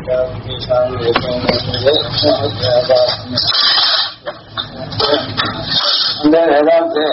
அந்த வேதாந்தே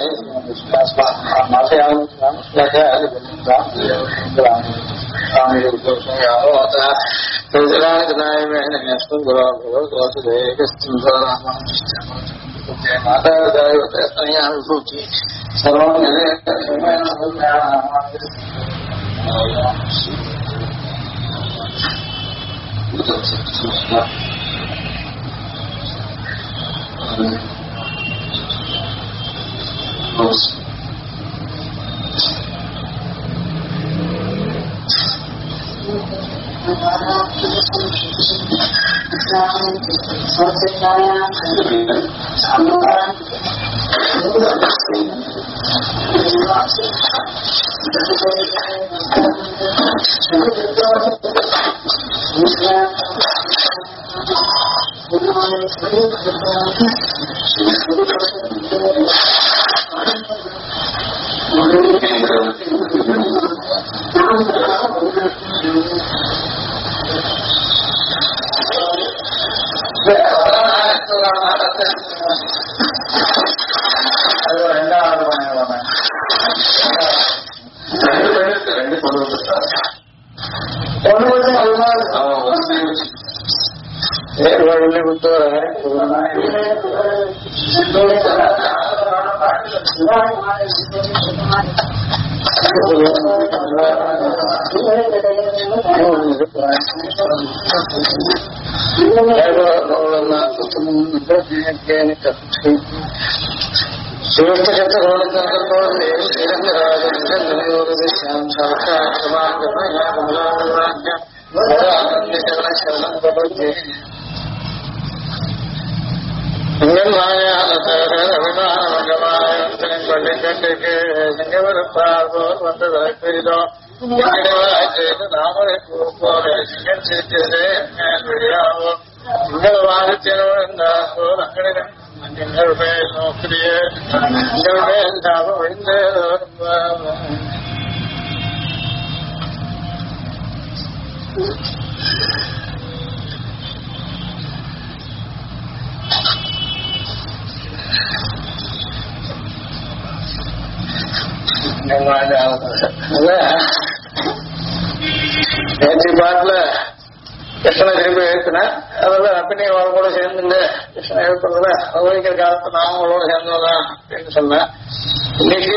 நேற்று பாட்டுல கிருஷ்ணனை திரும்பி எழுப்பின அதெல்லாம் அப்பினியோட கூட சேர்ந்துங்க கிருஷ்ணனை எழுப்புறதுல அனுபவிக்கிற காலத்தை நாமளோட சேர்ந்ததான் அப்படின்னு சொன்னேன். இன்னைக்கு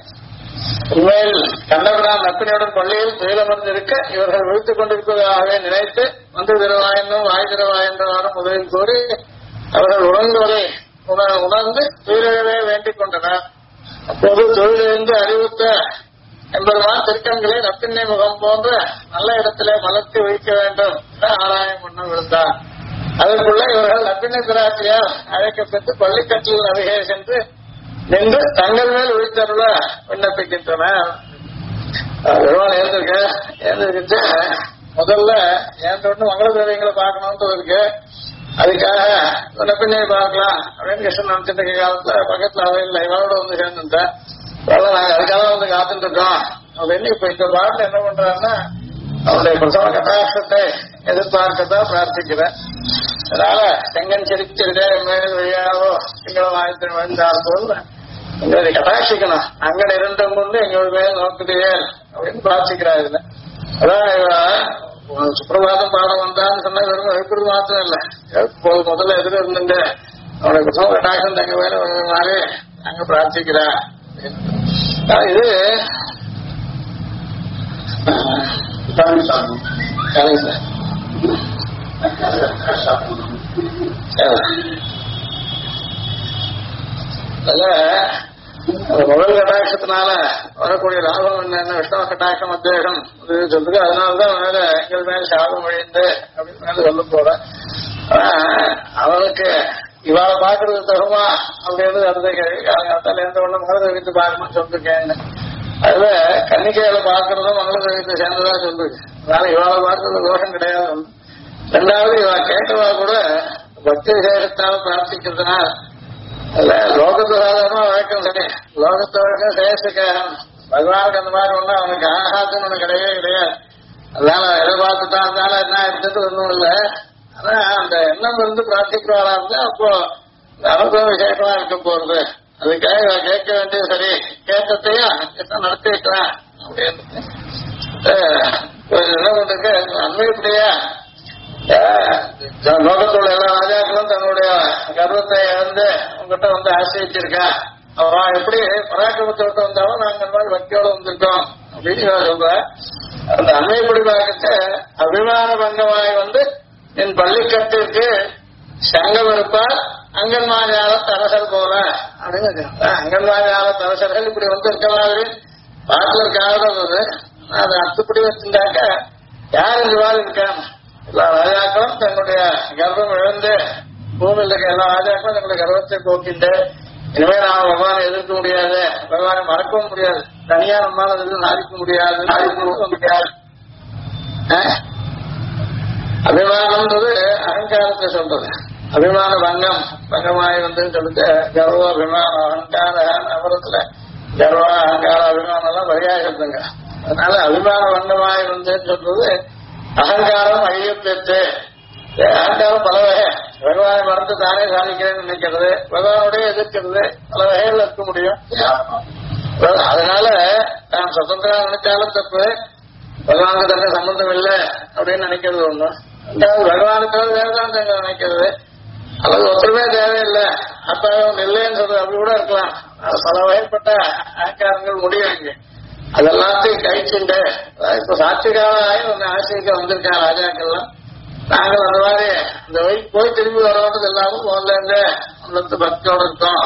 உண்மையில் கண்டபிரான் அப்பினியுடன் பள்ளியில் துயிலமர்ந்து இருக்க இவர்கள் விழித்துக் கொண்டிருப்பதாகவே நினைத்து வந்து திருவாயனும் வாய் திருவாயன்றாரும் முதலில் கூறி அவர்கள் உணர்ந்தவரை உணர்ந்து துயிலவே வேண்டிக் கொண்டனர். அப்போது தொழிலிருந்து அறிவித்த என்பதுதான் திருக்கண்களை நப்பின்னை முகம் போன்ற நல்ல இடத்திலே மலர்த்தி வைக்க வேண்டும் என ஆராயம் பண்ண விழுந்தார். அதற்குள்ள இவர்கள் நப்பின்னை பிராட்டியால் அழைக்கப்பட்டு பள்ளிக்கட்டில் அருகே சென்று நின்று தங்கள் மேல் விழித்தருள விண்ணப்பிக்கின்றனர். பெருமாள் எழுந்திருக்கு முதல்ல ஏன் மங்கள தேவியங்களை பார்க்கணும்னு இருக்கு. அதுக்காக நப்பின்னை பார்க்கலாம் அப்படின்னு கிருஷ்ணன் நினைச்சிட்டு இருக்க காலத்துல பக்கத்துல அவையில் இவரோட வந்து சேர்ந்துட்டேன். நாங்க அதுக்காக வந்து காத்துட்டு இருக்கோம் அப்படின்னு இப்ப இந்த பாட்டுல என்ன பண்றாருன்னா அவருடைய பிரசவ கட்டாட்சத்தை எதிர்பார்க்கத்தான் பிரார்த்திக்கிறேன். அதனால செங்கன் சிரிச்சிருக்கே மேல் வழியாவோ திங்கள வாய்த்து வந்தார் போல் எங்களை கட்டாட்சிக்கணும் அங்கன் இருந்தும் கொண்டு எங்களோட மேல் நோக்குதையே அப்படின்னு பிரார்த்திக்கிறார். இதுல அதான் சுப்பிரபாதம் பாடம் வந்தான்னு சொன்னா வெறும் எழுப்புறது மாத்திரம் இல்ல எழுப்பு முதல்ல எதிர இருந்துட்டு அவருடைய பிரசவ கட்டாட்சம் தங்க மேல மாதிரி அங்க பிரார்த்திக்கிறா. இது முதல் கட்டாட்சத்தினால வரக்கூடிய லாபம் என்ன விஷ்ணவ கட்டாட்சம் அத்வேஷம் சொல்றது. அதனாலதான் மேல எங்கள் மேல சாபம் அழிந்து அப்படின்னு மேல சொல்ல போற அவனுக்கு இவாளை பாக்குறது தருமா அப்படின்னு அடுத்த காலத்தால எந்த ஒண்ணு மங்கள தெய்வத்தை பார்க்கணும்னு சொல்லிருக்கேன். அதுல கன்னிக்கையில பாக்குறதும் மங்கள தெய்வத்தை சேர்ந்ததா சொல்லிருக்கு. அதனால இவாளை பார்க்கறது தோஷம் கிடையாது. ரெண்டாவது இவ கேட்டவா கூட பக்தி சேகத்தால பிரார்த்திக்கிறதுனா அதுல லோகத்து சாதாரணமா வழக்கம் சரி லோகத்து வழக்கம் சேஷக்காரன் பகவானுக்கு அந்த மாதிரி ஒண்ணு அவனுக்கு ஆகாதுன்னு ஒண்ணு கிடையவே கிடையாது. அதனால எதிர்பார்த்துட்டா இருந்தாலும் என்ன எடுத்துட்டு ஒன்றும் இல்லை. ஆனா அந்த எண்ணம் இருந்து பிரார்த்திக்கிறவரா இருந்தா அப்போ அனுபவம் விசேஷமா இருக்க போறது. அதுக்காக கேட்க வேண்டியது சரி, கேட்டத்தையும் என்ன நடத்தி வைக்கலாம் அப்படின்னு என்ன பண்றது. அண்மைப்படியா லோகத்தோட எல்லா ராஜாக்களும் தன்னுடைய கர்வத்தை இழந்து உங்ககிட்ட வந்து ஆசிரிச்சிருக்கா. அவன் எப்படி பராக்கிரமத்தோட வந்தாலும் நாங்க இந்த மாதிரி பக்தியோட வந்திருக்கோம் அப்படின்னு சொல்ற. அந்த அண்மைப்படி பார்க்க அபிமான பங்கமாய் வந்து என் பள்ளிக்கட்டிற்கு சங்கம் இருப்பார் அங்கன்மாதிரியால தரசல் போல அப்படின்னு அங்கன்மாதிரியால தரசல்கள் இப்படி வந்து இருக்க மாதிரி பாட்டில் இருக்காது. அதை அத்துப்படி வச்சிருந்தாக்க யார் இந்த மாதிரி இருக்காங்க. எல்லா ராஜாக்களும் தன்னுடைய கர்வம் இழந்து பூமியில் இருக்க எல்லா ராஜாக்களும் தன்னுடைய கர்வத்தை போக்கிட்டு இனிமே நாம பகவானை எதிர்க்க முடியாது, பகவானை மறக்கவும் முடியாது, தனியா நம்மளால எதிர்த்து நாடிக்க முடியாது, முடியாது. அபிமானம்ன்றது அகங்காரத்தை சொல்றது. அபிமான பங்கம் பங்கமாய் வந்து சொல்லிட்டு கர்வ அபிமானம் அகங்கார நபரத்துல கர்வ அகங்கார அபிமானம் எல்லாம் வழியாகிறதுங்க. அதனால அபிமான பங்கமாய் வந்து சொல்றது அகங்காரம் அழிய பெற்று. அகங்காரம் பல வகை. பகவானை மறந்து தானே சாதிக்கிறேன்னு நினைக்கிறது, பகவானுடைய எதிர்க்கிறது, பல வகைகள் இருக்க முடியும். அதனால நான் சுதந்திரம் நினைச்சாலும் தப்பு, பகவானுக்கு தங்க சம்பந்தம் இல்லை அப்படின்னு நினைக்கிறது ஒண்ணு. பகவானுக்காக வேதாந்தங்க நினைக்கிறது, அல்லது ஒருத்தருமே தேவையில்லை அப்பாவும் இல்லைன்னு சொல்றது அப்படி கூட இருக்கலாம். பல வகைப்பட்ட ஆக்காரங்கள் முடியும் இங்க. அதெல்லாத்தையும் கழிச்சுட்டு இப்ப சாட்சிகாலாய் ஒன்னு ஆசிரிக்க வந்திருக்காங்க ராஜாக்கள்லாம். நாங்கள் அந்த மாதிரி இந்த வழி போய் திரும்பி வரது எல்லாரும் முதல்ல இருந்து உங்களுக்கு பக்தியோட இருக்கோம்.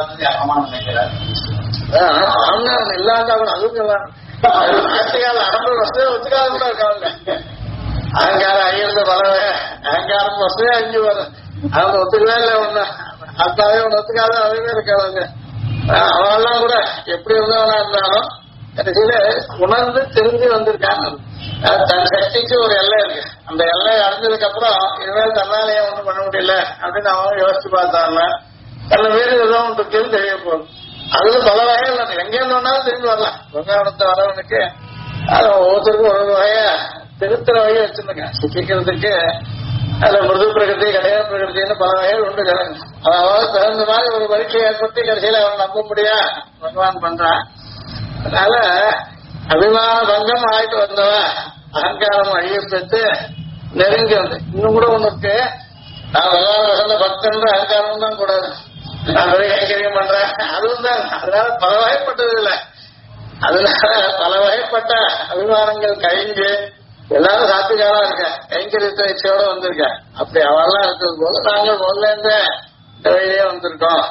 இல்லாத அதுவும் சாட்சிகால அடம்பு வசதியா ஒத்துக்காத கூட இருக்காங்க. அகங்காரம் ஐயர்ந்த பலவே அகங்காரம் வசதியா அஞ்சு வரும். அவங்க ஒத்துக்கவே இல்லை ஒண்ணு அத்தாவே ஒண்ணு ஒத்துக்காத அதுவே இருக்காதுங்க. அவெல்லாம் கூட எப்படி இருந்தவனா இருந்தாலும் கடைசியில உணர்ந்து தெரிஞ்சு வந்திருக்காங்க. தன் சக்திக்கு ஒரு எல்லை இருக்கு. அந்த எல்லை அடைஞ்சதுக்கு அப்புறம் இனிமேல் தன்னாலேயே ஒண்ணும் பண்ண முடியல அப்படின்னு அவன் யோசிச்சு பார்த்தாங்க. தன்னை மீறி ஏதோ ஒன்று இருக்குன்னு தெரிய போகுது. அதுல பல வகைகள் எங்க இருந்தோம்னாலும் திரும்பி வரலாம். பொங்காவனத்தை வரவனுக்கு அது ஒவ்வொருத்தருக்கும் ஒரு வகையா திருத்துற வகையை வச்சிருந்துங்க. சிக்கிக்கிறதுக்கு அதுல மிருது பிரகிருதி கடையா பிரகிருத்தின்னு பல வகைகள் உண்டு கிடங்கு. அதாவது தகுந்த மாதிரி ஒரு பரீட்சை ஏற்படுத்தி கடைசியில அவன் நம்ப முடியா பகவான் பண்றான். அதனால அபிமான பங்கம் ஆயிட்டு வந்தவன் அகங்காரம் அழிய பெற்று நெருங்கி வந்து இன்னும் கூட ஒண்ணு இருக்கு. நான் பகவான் வசந்த பக்தன்ற அகங்காரம் தான் கூடாது. நான் நிறைய கைங்கரியம் பண்றேன் அதுவும் தான். அதனால பல வகைப்பட்டது இல்லை. அதனால பல வகைப்பட்ட அபிமானங்கள் கழிஞ்சு எல்லாரும் சாத்திகாரா இருக்க கைங்கரியத்தை இச்சையோட வந்திருக்க. அப்படி அவெல்லாம் இருக்கிறது போது நாங்கள் முதல்ல இந்த வழியே வந்திருக்கோம்.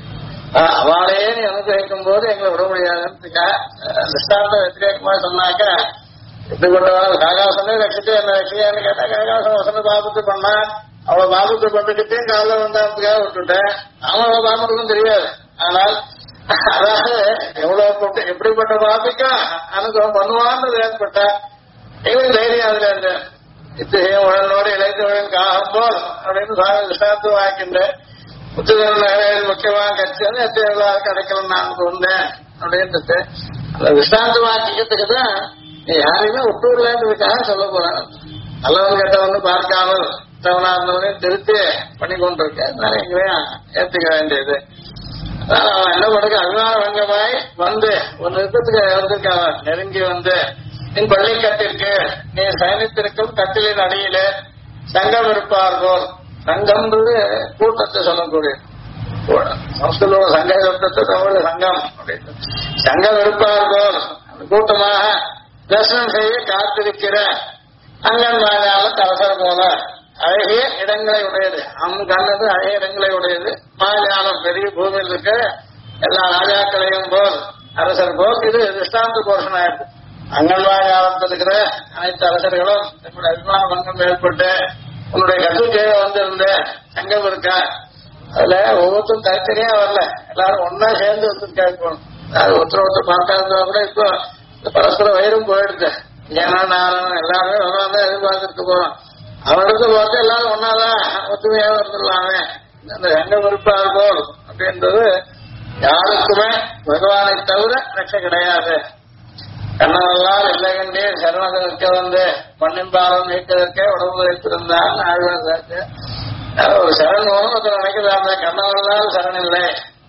அவளையே நீ அனுகிரகிக்கும் போது எங்களை விட முடியாதுன்னு நிஷ்டாந்த வெத்திரேகமா சொன்னாக்க எப்படி கொண்டவங்க காகாசனே ரசிச்சு என்ன ரசிக்கான்னு கேட்டா காகாசன் வசன பாபத்து பண்ணா அவளை பாபத்தை பண்ணிக்கிட்டேன் காலைல வந்தாத்துக்காக விட்டுட்டேன். அவன் பாபத்துக்கும் தெரியாது. ஆனால் அதாவது எவ்வளவு எப்படிப்பட்ட பாபிக்கா அனுகிரகம் பண்ணுவான்னு ஏற்பட்ட எங்களுக்கு தைரியம் அதுல இருந்த இத்தகைய உடனோடு இளைத்தவழின் காகம் போல் அப்படின்னு விசாரத்து வாக்கின்ற முத்துதல் முக்கியமாக கட்சின்னு எல்லாருக்கும் அடைக்கலம் நான் கொண்டேன் அப்படின்றது அந்த விசாரத்து வாக்கியத்துக்கு தான் யாரையுமே விட்டுவிடலான்றதுக்காக சொல்ல போறாங்க. நல்லவன் கேட்டவன்னு பார்க்காமல் தவனா இருந்தவனையும் திருத்தி பண்ணி கொண்டிருக்கேன். அதனால எங்களையும் ஏற்றுக்க வேண்டியது. அதனால அவன் என்ன பண்ணுங்க அபிமான வங்கமாய் வந்து ஒரு நிறுத்தத்துக்கு வந்திருக்காங்க. நெருங்கி வந்து என் பள்ளிக்கட்டிற்கு நீ சயனித்திருக்கும் கட்டிலின் அடியில சங்கம் இருப்பார் போல். சங்கம்ன்றது கூட்டத்தை சொல்லக்கூடிய சம்ஸ்கிருத சங்க சப்தத்தை தமிழ்ல சங்கம் அப்படின்னு சங்கம் இருப்பார் போல் கூட்டமாக தரிசனம் செய்ய காத்திருக்கிற அங்கன்மாரால தவசர போல அழகிய இடங்களை உடையது. கண்ணது அழகிய இடங்களை உடையது. மாயாளம் பெரிய பூமியில் இருக்க எல்லா ராஜாக்களையும் போல் அரசர் போல் இது திஷ்டாந்த போஷன் ஆயிடுது. அங்கன்வாடி காலத்தில் இருக்கிற அனைத்து அரசர்களும் தன்னுடைய அபிமான பங்கம் ஏற்பட்டு உன்னுடைய கட்டுக்கையை வந்திருந்த சங்கம் இருக்கா. அதுல ஒவ்வொருத்தரும் தனித்தனியா வரல, எல்லாரும் ஒன்னா சேர்ந்து வந்துருக்காங்க. அது ஒருத்தர் பார்க்காதா கூட இப்போ பரஸ்பர வயிறும் போயிடுது. ஏன்னா நானும் எல்லாருமே தான் எதிர்பார்த்துட்டு போறோம். அவனுக்கு பார்த்து எல்லாரும் ஒன்னாதான் ஒத்துமையா வந்துடலாமே. அந்த சங்கம் இருப்பார் போல் அப்படின்றது யாருக்குமே பகவானை தவிர ரட்சை கிடையாது. கண்ணனெல்லாம் இல்லை கண்டே சரணத்தை நிற்க வந்து மண்ணின்பாலம் நீக்கிறதற்கே உடம்பு வைத்திருந்தான் ஆழ்வார்க்கு. ஒரு சரண் ஒருத்தர் நினைக்கிறாங்க, கண்ணனெல்லாம் சரண் இல்லை,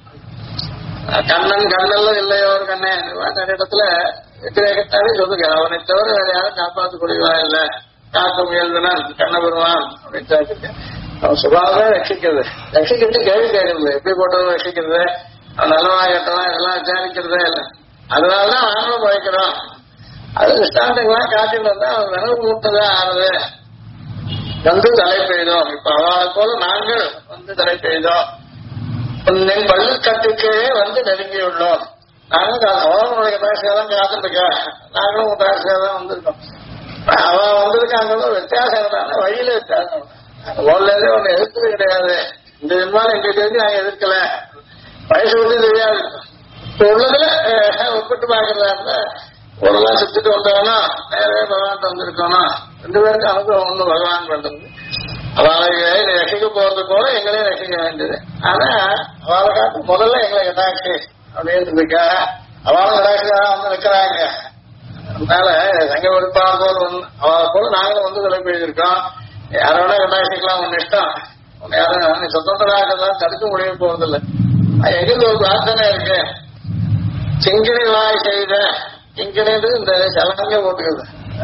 கண்ணன் கண்ணெல்லாம் இல்லையோ ஒரு கண்ணே நிறைய இடத்துல வித்திரேகத்தாலே சொல்லுங்க. அவனை தவிர வேற யாரும் காப்பாற்றக்கூடியவா இல்லை, காக்க முயல்வனான் கண்ண பெறுவான் அப்படின்னு அவன் சுபாவம் ரட்சிக்கிறது. ரட்சிக்கிறது கேள்வி கேட்கறது, எப்படி போட்டதும் ரட்சிக்கிறது, அவன் நல்லவா கட்டவா இதெல்லாம் விசாரிக்கிறதே இல்லை. அதனாலதான் நாங்களும் பழைக்கிறோம். அது திஷ்டாந்தங்களாம் காட்டிட்டு வந்தா அவன் வினவு மூட்டதான் ஆறுது. வந்து தலை பெய்தோம். இப்ப அவளை போல நாங்கள் வந்து தலை பெய்தோம். உன்னின் பள்ளிக்கட்டுக்கே வந்து நெருங்கியுள்ளோம். நாங்களும் அவனுடைய பேசுறதான் காத்துருக்க, நாங்களும் உங்க பேசுறதான் வந்திருக்கோம். அவன் வந்திருக்காங்க வித்தியாசம் இருந்தாலும் வழியில வித்தியாசம். முதல்ல ஒண்ணு எதிர்த்தது கிடையாது. இந்த விமானம் எங்க தெரிஞ்சு நாங்க எதிர்க்கல, வயசு வந்து தெரியாது. இப்ப உள்ளதுல ஒப்பிட்டு பாக்குறதா இருந்தா ஒரு நாள் சுத்திட்டு வந்தவனா நேரவே பகவான் வந்திருக்கணும். 2 பேருக்கு அனுபவம் ஒண்ணு பகவான் பண்றது. அவளை ரசிக்க போறது போல எங்களையும் ரசிக்க வேண்டியது. ஆனா அவளை காட்டு முதல்ல எங்களை கட்டாட்சி அப்படின்றதுக்கா அவளும் கட்டாட்சியா வந்து நிக்கிறாங்க. அதனால சங்க வெறுப்பாளர் போல அவளை போல நாங்களும் வந்து விலை பெய்திருக்கோம். யாரோட கட்டாட்சிக்கலாம் ஒன்னு இஷ்டம், யாரும் சுதந்திரம் தடுக்க முடிய போறதில்லை. எங்களுக்கு ஒரு பிரார்த்தனை இருக்கு. சிங்கிணி வாய் செய்த சிங்கிணின்றது இந்த சலங்க போட்டுக்கிறது.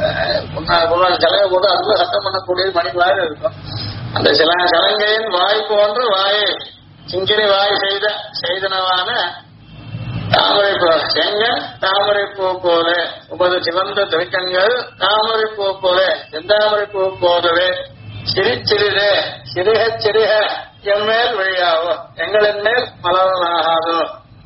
சலங்கை போட்டு அதுல சட்டம் பண்ணக்கூடிய மணி வாய் இருக்கும். அந்த சலங்கையின் வாய் போன்ற வாயை சிங்கிணி வாய் செய்த செய்தனவான தாமரை பூ செங்கன் தாமரை பூ போல உபது சிவந்த திருக்கங்கள் தாமரை பூ போல செந்தாமரை பூ போலவே சிரிச்சிறிதே சிறுக சிறுக எம்மேல் வழியாவோ எங்களின் மேல் மலரனாகாதோ.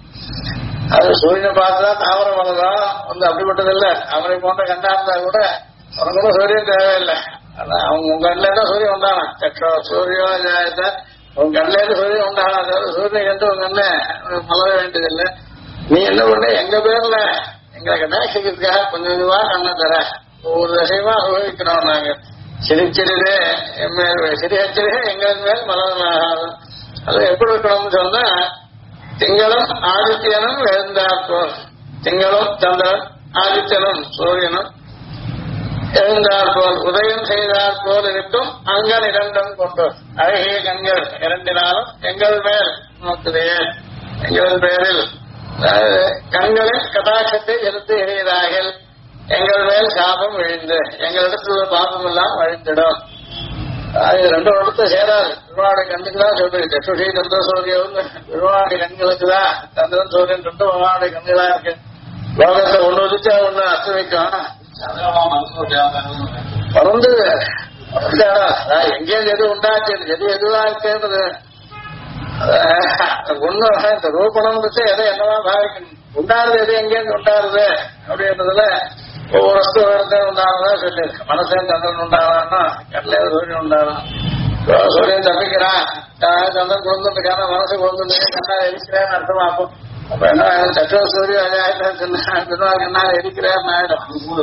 அது சூரியனை பார்த்துதான் தாமரை மலரும் வந்து அப்படிப்பட்டது இல்லை. அவரை போன்ற கண்டா இருந்தா கூட உனக்கு கூட சூரியன் தேவையில்லை. அவங்க உங்க கண்ணில இருந்தா சூரியன் உண்டானா சக்கோ சூரியோ ஜாயத்தை உங்க கண்ணில இருந்து சூரியன் உண்டானா தவிர சூரியனை கண்டு உங்க கண்ணு மலர வேண்டியதில்லை. நீ என்ன பண்ண எங்க பேர்ல எங்களை கட்டாட்சிக்கிறதுக்காக கொஞ்சம் கொஞ்சமா கண்ணை தர ஒவ்வொரு விஷயமா அனுபவிக்கிறோம். நாங்க சிரிச்சிருதே சிறிய எங்களின் மேல் மலர்னாகும். அது எப்படி இருக்கணும்னு சொன்னா திங்களும் ஆதித்யனும் எழுந்தாற்போல், திங்களும் சந்திரன் ஆதித்யனும் சூரியனும் எழுந்தாற்போல் உதயம் செய்தாற்போல் இருக்கும் அங்கன் 2 கொண்டோர் அழகிய கண்கள் 2 எங்கள் மேல் நோக்குதையே. எங்கள் பேரில் கண்களின் கடாட்சத்தை செலுத்தி எறியதாகில் எங்கள் மேல் சாபம் விழுந்து எங்களிடத்துல பாபம் எல்லாம் வழிந்திடும். அது 2 இடத்த சேராது. பெருமாளுடைய கண்ணுக்கு தான் சொல்றேன். சற்றுஷி சந்திர சூரியன் பெருமாளுடைய கண்களுக்கு தான் சந்திரன் சூரியன் 2 பெருமாளுடைய கண்களா இருக்கு. லோகத்தை ஒண்ணு வச்சுச்சா ஒண்ணு அஸ்தமிக்கும். பறந்து எங்கேயும் எது உண்டாச்சு எது எதுதான் இருக்குன்றது ஒண்ணு இந்த ரூபணம் எதை என்னவா பாவிக்கணும். உண்டாருது எது எங்கேருந்து உண்டாருது அப்படின்றதுல ஒவ்வொரு வஸ்து உண்டானதா சொல்லி மனசேன் சந்திரன் உண்டானா கடல சூரியன் உண்டானா. சூரியன் தப்பிக்கிறான் சந்திரன் குழந்தைக்கான மனசு குழந்தை கண்ணா எரிக்கிறேன்னு அர்த்தமாக்கும். அப்ப என்ன சக்கர சூரியன் கண்ணால் எரிக்கிறான்னு ஆயிடும்.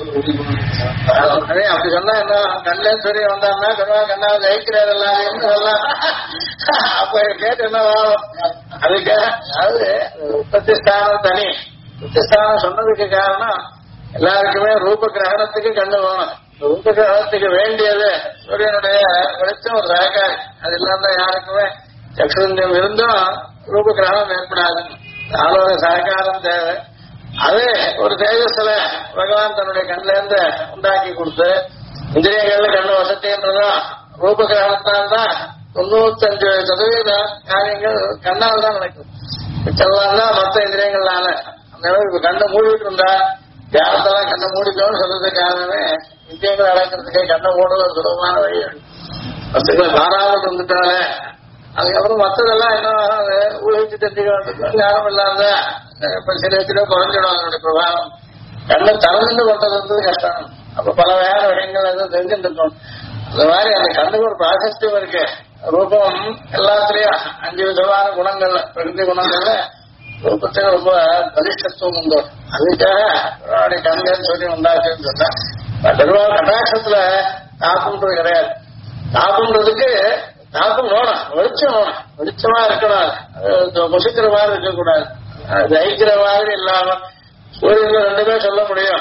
அப்படி சொன்னா என்ன கண்ணிலே சூரியன் வந்தாருன்னா கண்ணால் ஜெயிக்கிறார் எல்லாரையும் சொல்லலாம். அப்ப கேட்டு என்ன அதுக்கு அதாவது உற்பத்தி ஸ்தானம் தனி. உற்பத்தி ஸ்தானம் சொன்னதுக்கு காரணம் எல்லாருக்குமே ரூப கிரகணத்துக்கு கண்ணு வேணும். ரூப கிரகணத்துக்கு வேண்டியது சூரியனுடைய வெளிச்சம் ஒரு சகக்காரி. அது இல்லாம யாருக்குமே சக்ஷுந்தியம் இருந்தும் ரூப கிரகணம் ஏற்படாது. ஆளோட சககாரம் தேவை. அதே ஒரு தேஜஸ்ல பகவான் தன்னுடைய கண்ல இருந்து உண்டாக்கி கொடுத்து இந்திரியங்கள்ல கண்ணு வசதின்றதும் ரூப கிரகணத்தால் தான் 95% காரியங்கள் கண்ணால் தான் நடக்கும். மிச்சம்லாம் தான் மற்ற இந்திரியங்கள்னால. அந்த அளவுக்கு கண்ணை மூடிட்டு இருந்தா தியானத்தெல்லாம் கண்ணை மூடிக்கணும்னு சொல்றதுக்கு காரணமே இந்தியங்கள் அடக்கிறதுக்கே கண்ணை மூடுவது ஒரு சுலபமான வழி. வஸ்துக்கள் மாறாமல் இருந்துட்டாலே அதுக்கப்புறம் மற்றதெல்லாம் என்ன ஊழிச்சு தெரிஞ்சுக்க ஞானம் இல்லாத சில குறைஞ்சிடும் அதனுடைய பிரபாவம். கண்ணை திறந்து கொண்டது கஷ்டம். அப்ப பல வேற விஷயங்கள் எதுவும் தெரிஞ்சுட்டு இருக்கணும். அந்த மாதிரி அந்த கண்ணுக்கு ஒரு பிராசஸ்தியம் இருக்கு. ரூபம் எல்லாத்திலையும் 5 விதமான குணங்கள்ல பிரகிருதி குணங்கள்ல ரூபத்துக்கு ரொம்ப பரிஷ்டத்துவம் உண்டு. அதுக்காக கண்கள் சொல்லி உண்டாச்சுன்னு சொன்னா பெருமாள் கட்டாட்சத்துல தாப்புன்றது கிடையாது. தாப்புன்றதுக்கு தாக்கம் வேணும், வெளிச்சம் வேணும், வெளிச்சமா இருக்கணும். முசிக்கிற மாதிரி இருக்கக்கூடாது, ஜெயிக்கிற மாதிரி இல்லாம சூரியன்ல 2 பேர் சொல்ல முடியும்.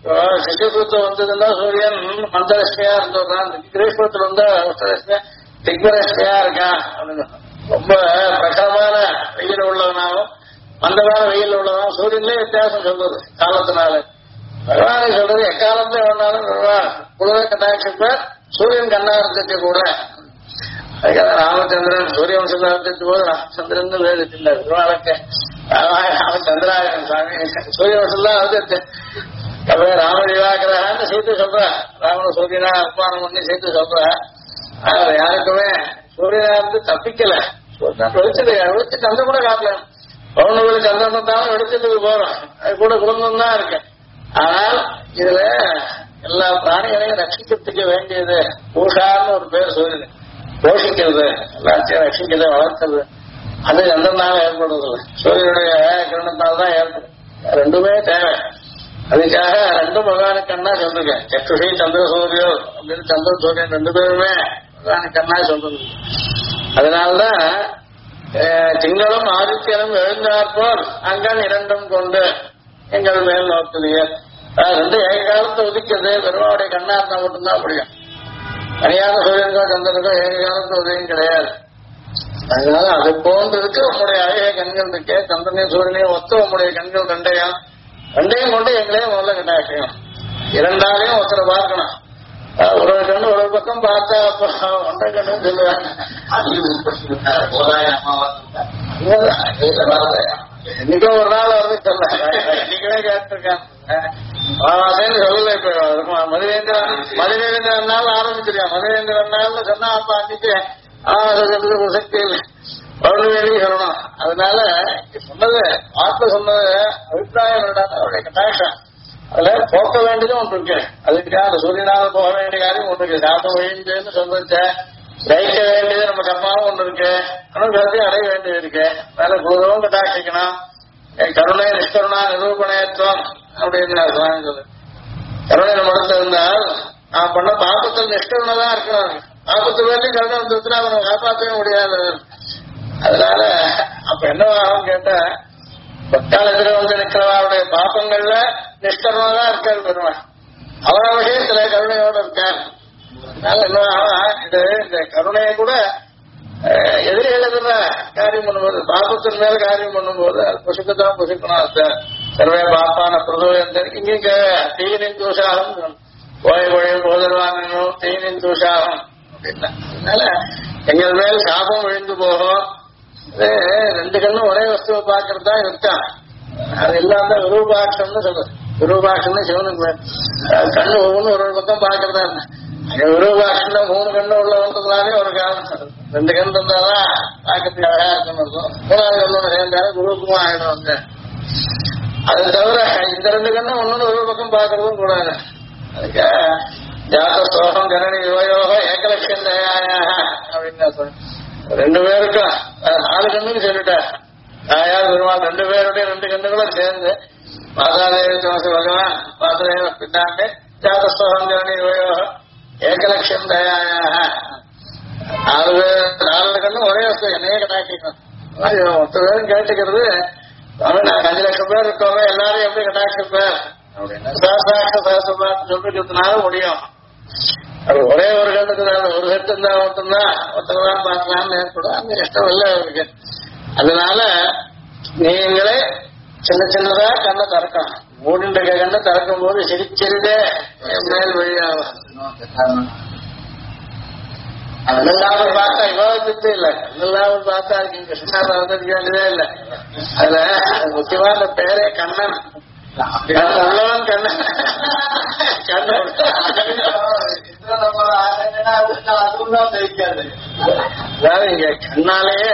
சித்திரசூத்திரம் வந்ததுன்னா சூரியன் மந்தரஷ்மியா இருந்ததுதான், கிரீஷ்மத்துல வந்து உஷ்ணரஷ்மியா திக்மரஷ்மியா இருக்கான் அப்படின்னு. ரொம்ப பிரகமான வெயில் உள்ளவனாலும் மந்தமான வெயில் உள்ளவனாலும் சூரியன்லயே வித்தியாசம் சொல்றது காலத்தினால. பகவானை சொல்றது எக்காலத்துல வேணாலும் குழுவை கட்டாட்சிப்பார் சூரியன் கண்ணா இருந்துட்டு கூட. அதுக்காக ராமச்சந்திரன் சூரிய வம்சத்தை இருந்துட்டு போது ராமச்சந்திரன் வேதிட்டில்ல பெருமாளுக்கு ராமச்சந்திராயன் சுவாமி சூரிய வம்சம் தான் இருந்துட்டு. அப்ப ராம திவாகரான்னு சேர்த்து சொல்ற, ராமன சூரியனா அப்பானம் பண்ணி சேர்த்து சொல்ற. ஆனா யாருக்குமே சூரியனா இருந்து தப்பிக்கல. வெளிச்சத்து சந்திரன் கூட காட்டலாம், பௌர்ணமி சந்திரன் தான் வெளிச்சத்துக்கு போறோம், அது கூட குடும்பம் தான் இருக்கு. ஆனால் இதுல எல்லா பிராணிகளையும் ரட்சிக்கிறதுக்கு வேண்டியது பூஷான்னு ஒரு பேர் சூரியன், போஷிக்கிறது, எல்லாத்தையும் ரட்சிக்கிறது, வளர்க்கிறது. அது சந்திரனால ஏற்படுறது சூரியனுடைய கிரணத்தால் தான் ஏற்படும். ரெண்டுமே தேவை. அதுக்காக ரெண்டும் பகவானுக்கு கண்ணா சொல்லிருக்கேன். சற்றுஷி சந்திர சூரியோ அப்படின்னு சந்திர சூரியன் ரெண்டு பேருமே பகவானுக்கு கண்ணா சொல்றது. அதனால்தான் திங்களும் ஆதித்யனும் எழுந்தாற்போல் அங்கன் இரண்டும் கொண்டு எங்கள் மேல் நோக்குதிய ரெண்டு ஏக காலத்தை ஒதுக்கிறது பெருமாவுடைய கண்ணா இருந்தா மட்டும்தான் முடியும். தனியான சூரியனுக்கோ சந்திரனுக்கோ ஏக காலத்து உதவியும் கிடையாது. அதனால அது போன்றதுக்கு உங்களுடைய அழகிய கண்கள் இருக்கே, சந்திரனையும் சூரியனையும் ஒத்த உங்களுடைய கண்கள் ரெண்டையும் கொண்டு எங்களையும் முதல்ல கட்டாட்சியம். இரண்டாலையும் ஒருத்தரை பார்க்கணும். ஒரு கண்ணு ஒரு பக்கம் பார்த்தா ஒன்றை கண்ணு சொல்லுவாங்க. இன்னைக்கோ ஒரு நாள் வந்து சொல்ல இன்னைக்குமே கேட்டிருக்காங்க சொல்லல. இப்ப மதுரேந்திரன் நாள் ஆரம்பிச்சிருக்கேன். மதுரேந்திரன் நாள்னு சொன்னா அப்ப அன்னைக்கு சொல்றதுக்கு சக்தி இல்லை, பௌர்ணமியிலையும் சொல்லணும். அதனால சொன்னது பார்த்து சொன்னது அபிப்பிராயம் அவருடைய கட்டாட்சம். அதுல போக்க வேண்டியதும் ஒன்று இருக்கு. அதுக்காக அந்த சூரியனால போக வேண்டிய காரியம் ஒன்று இருக்கு. சாப்பிட வேண்டியதுன்னு சொல்லிச்ச ஜெயிக்க வேண்டியது நம்ம கர்மாவும் ஒன்று இருக்கு, அனுகிரகத்தையும் அடைய வேண்டியது இருக்கு. மேல குருவும் கட்டாட்சிக்கணும். கருணை நிஷ்கருணா நிரூபணத்துவம் அப்படின்னு சொல்லு. கருணை நம்ம இருந்தால் நான் பண்ண பாப்பத்தில் நிஷ்கருணதான் இருக்கணும். ஆபத்து பேர்லையும் கருணை வந்துச்சுன்னா அவனை காப்பாற்றவே முடியாது. அதனால அப்ப என்னவாகும் கேட்டா பக்கால எதிர வந்து நிற்கிறவருடைய பாப்பங்கள்ல நிஷ்கருணதான் இருக்காரு பெருமாள். அவர விஷயத்துல கருணையோட இருக்கார். அதனால என்னவாகும் இது இந்த கருணையை கூட எதிரிகள் எதிர காரியம் பண்ணும்போது பாப்பத்தின் மேல காரியம் பண்ணும்போது அது புசுக்கத்தான் புசுக்கணும். சர்வே பாப்பான பிரதோஷம் இங்க தீனின் தூஷாகும் கோயை கோழையும் போதர்வாங்கணும் தீனின் தூஷாகும் அப்படின்னா. அதனால எங்கள் மேல் சாபம் விழுந்து போகும். ரெண்டு கண்ணும் ஒரே வஸ்துவை பார்க்கறது தான் இருக்கான். அது எல்லாம் தான் விரூபாட்சம்னு சொல்றது. விரூபாட்சம்னு சிவனுக்கு கண்ணு ஒவ்வொன்றும் ஒரு பக்கம் பார்க்கறதா இருந்த விரூபாட்சம்ல 3 கண்ணு உள்ளவன்றதுனாலே ஒரு காரணம். 2 கண் இருந்தாதான் பார்க்கறதுக்கு அழகா இருக்கணும். 3வது கண்ணோட சேர்ந்தாலும் குரூப்பும் ஆயிடும். வந்து அது தவிர இந்த 2 கண்ணும் ஒன்னொன்னு ஒரு பக்கம் பார்க்கறதும் கூடாது. அதுக்கு ஜாத சோகம் கரணி யோயோக ஏகலட்சம் தயாயாக அப்படின்னு 2 பேருக்கும் 4 கண்ணுன்னு சொல்லிட்டார். தாயார் பெருமாள் 2 பேருடைய 2 கண்ணுகளும் சேர்ந்து மாதாதேவி தோசை பகவான் மாதாதேவ பின்னாண்டு ஜாதஸ்தோகம் கரணி யோயோக ஏகலட்சம் தயாயாக 4 கண்ணும் ஒரே வஸ்து என்னையே கட்டாட்சிக்கணும். மொத்த பேரும் கேட்டுக்கிறது நாங்க 5 லட்சம் பேர் இருக்கோங்க, எல்லாரும் எப்படி கட்டாட்சிப்பேர் அப்படின்னா சாஸ்திரம் சொல்லிக்கிறதுனால முடியும். அது ஒரே ஒரு கண்ணுக்கு தான் ஒரு செட்டு இருந்தா மட்டும்தான் ஒருத்ததான் பார்க்கலாம்னு ஏற்படும். அந்த இஷ்டம் இல்லை அவருக்கு. அதனால நீங்களே சின்னதா கண்ணை திறக்கணும். மூடின்ற கண்ணை திறக்கும் போது சிரிச்சிருந்தே மேல் வழியாகும். கண்ணெல்லாமல் பார்த்தா விவாதத்து இல்ல, கண்ணெல்லாமல் பார்த்தா இருக்கு கிருஷ்ணா வளர்ந்துக்க வேண்டியதே இல்லை. அதுல முக்கியமான பேரே கண்ணன். உள்ளவன் கண்ணன் கண்ணன் இங்க கண்ணாலேயே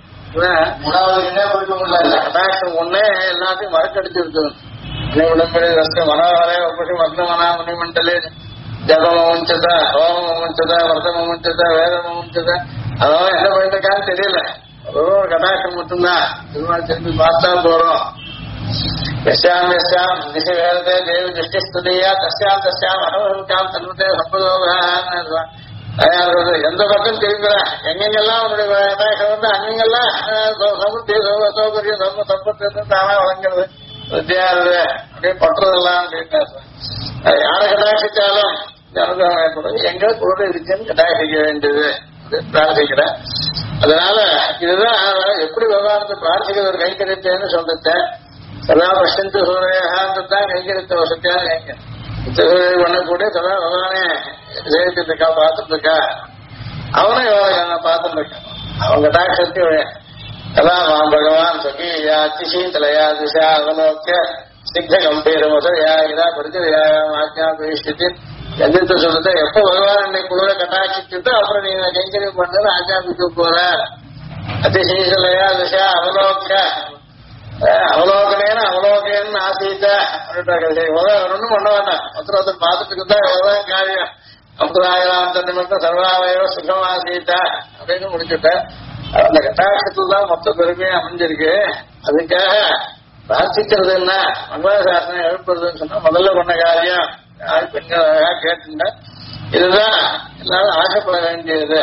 3வது கடாட்சம் ஒண்ணே எல்லாத்தையும் மறக்கடிச்சு இருக்குது. உடம்படி ரச மனோகரே ஒப்படி மக்னமனா முனிமண்டலே ஜபமுஞ்சத ஹோமமுஞ்சத விரதமுஞ்சத வேதமுஞ்சத அதாவது என்ன பண்ணிட்டு இருக்கான்னு தெரியல. ஒரு கடாட்சம் மட்டும்தான் திருமணம் திரும்பி பார்த்தா போறோம். यस्याम यस्याम निशि वेदते देवी दृष्टिस्तुतिया तस्याम तस्याम अनुभवकाम तन्मते संपदोगा எந்த பக்கம் திரும்புற எங்கெங்கெல்லாம் அவனுடைய கட்டாட்சம் வந்து அங்கெங்கெல்லாம் சமுத்திய சௌகரியம் சம்பத்து தானா வழங்குறது. வித்தியாரு அப்படியே பட்டுறதெல்லாம் அப்படின்னு யாரை கட்டாட்சிச்சாலும் அனுகிரகம் ஏற்படும். எங்க குழந்தை இருக்குன்னு கட்டாட்சிக்க வேண்டியது பிரார்த்திக்கிறேன். அதனால இதுதான் எப்படி விவகாரத்தை பிரார்த்திக்கிறது கைக்கரித்தேன்னு சொல்லிட்டேன். சதா பசந்து சூரியகாந்தத்தான் கைக்கரித்த வசத்தியான பண்ணக்கூடிய சதா பகவானே ஜெயிச்சுட்டு இருக்கா, பார்த்துட்டு இருக்கா. அவனும் இவனை பார்த்துட்டு இருக்கான். அவங்க டாக்டருக்கு கலாம் பகவான் சொல்லி அதிசி தலையா திசா அவனோக்க சிக்த கம்பீரமசா இதா படிச்சது ஆஜ்ஞா பேசிட்டு எந்திரத்தை சொல்லிட்டு எப்ப பகவான் இன்னைக்கு குளிர கட்டாட்சிச்சுட்டு அப்புறம் நீங்க கைங்கரியம் பண்ணது ஆஜ்ஞாபிக்க போற அதிசீசலையா திசா அவலோக்க அவலோகனேன்னு அவலோகன்னு ஆசீத்த ஒன்னும் பண்ண வேண்டாம். ஒருத்தர் பார்த்துட்டு இருந்தா எவ்வளவுதான் காரியம். அம்பதாயிரம் நிமிஷம் சர்வாவயோ சுகமாசீத்த அப்படின்னு முடிச்சுட்டேன். அந்த கட்டாட்சத்துல தான் மொத்த பெருமையா அமைஞ்சிருக்கு. அதுக்காக பிரார்த்திக்கிறது என்ன மங்களாசாசனம் எழுப்புறதுன்னு சொன்னா முதல்ல பண்ண காரியம் பெண்களாக கேட்டுங்க. இதுதான் எல்லாரும் ஆசைப்பட வேண்டியது.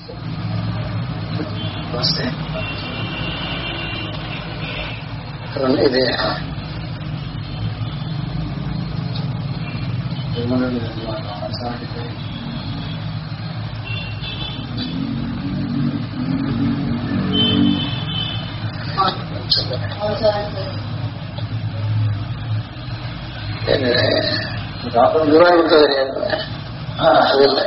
இது அது இல்லை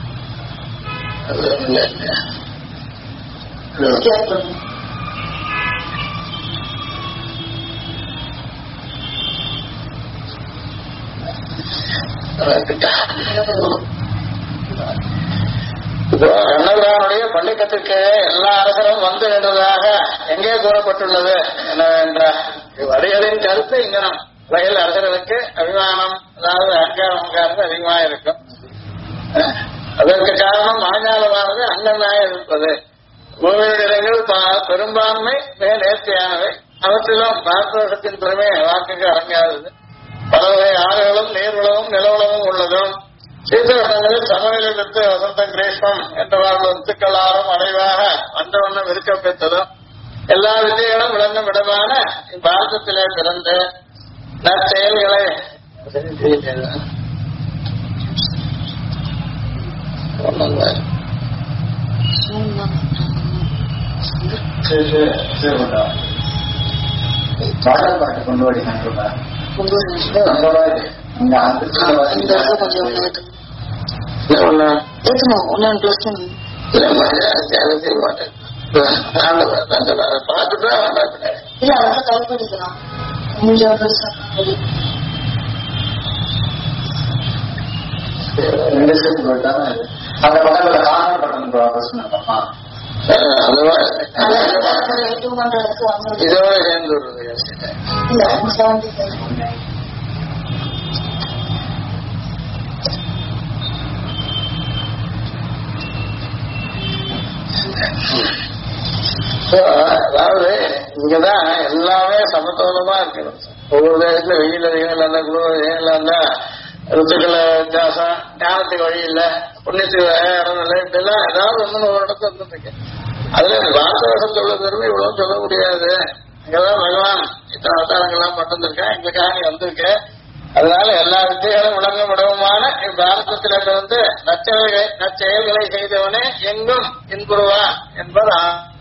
கண்ணபிரானுடைய பள்ளிக்கத்திற்கு எல்லா அரசரும் வந்து நின்றதாக எங்கே கூறப்பட்டுள்ளது என்னவென்றால் வடிகளின் கருத்து இங்கனம் உலகில் அரசர்களுக்கு அபிமானம் அதாவது அகங்காரம் அதிகமாக இருக்கும். அதற்கு காரணம் மாஞ்சாலமானது அங்கனாக இருப்பது. பூமியுடைய இடங்கள் பெரும்பான்மை மிக நேர்த்தியானவை. அவற்றிலும் பாரதத்தின் பெருமை வாக்குக்கு அடங்காதது. பல வகை ஆறுகளும் நீர்வளமும் நிலவளமும் உள்ளதும் சீதவட்டங்களில் சமநிலைத்து வசந்தம் கிரேஷ்மம் என்றவாறு ஒத்துக்களாரும் அடைவாக வந்த வண்ணம் இருக்க பெற்றதும் எல்லா விஜயங்களும் விளங்கும் இடமான இப்பாரதத்திலே பிறந்து நற்செயல்களை பாடல் பாட்டு கொண்டு வடிக்கின்றன. அந்த பக்கத்துல காரணம் பட்டம் இதோட சேர்ந்து அதாவது இங்கதான் எல்லாமே சமத்துவமா இருக்கணும். ஒவ்வொரு தேசத்துல வெயில் அதிகம் இல்ல குளிர் அதிகம் இல்ல ருத்துக்களை வித்தியாசம் ஞானத்துக்கு வழி இல்ல புண்ணியத்துக்கு இடம் இல்லை இப்படிலாம் ஏதாவது ஒண்ணு ஒரு இடத்துல இருந்துருக்கு. அதுல பாரத வருஷம் சொல்ல பெருமை இவ்வளவு சொல்ல முடியாது. அங்கதான் பகவான் இத்தனை அவதாரங்கள்லாம் பட்டிருந்திருக்கேன், எங்களுக்காக நீ வந்திருக்க. அதனால எல்லா வித்தைகளும் விளங்கும் விடவுமான இப்பாரதத்தில இருந்து நற்செயல்களை செய்தவனே எங்கும் இன்புறுவான் என்பது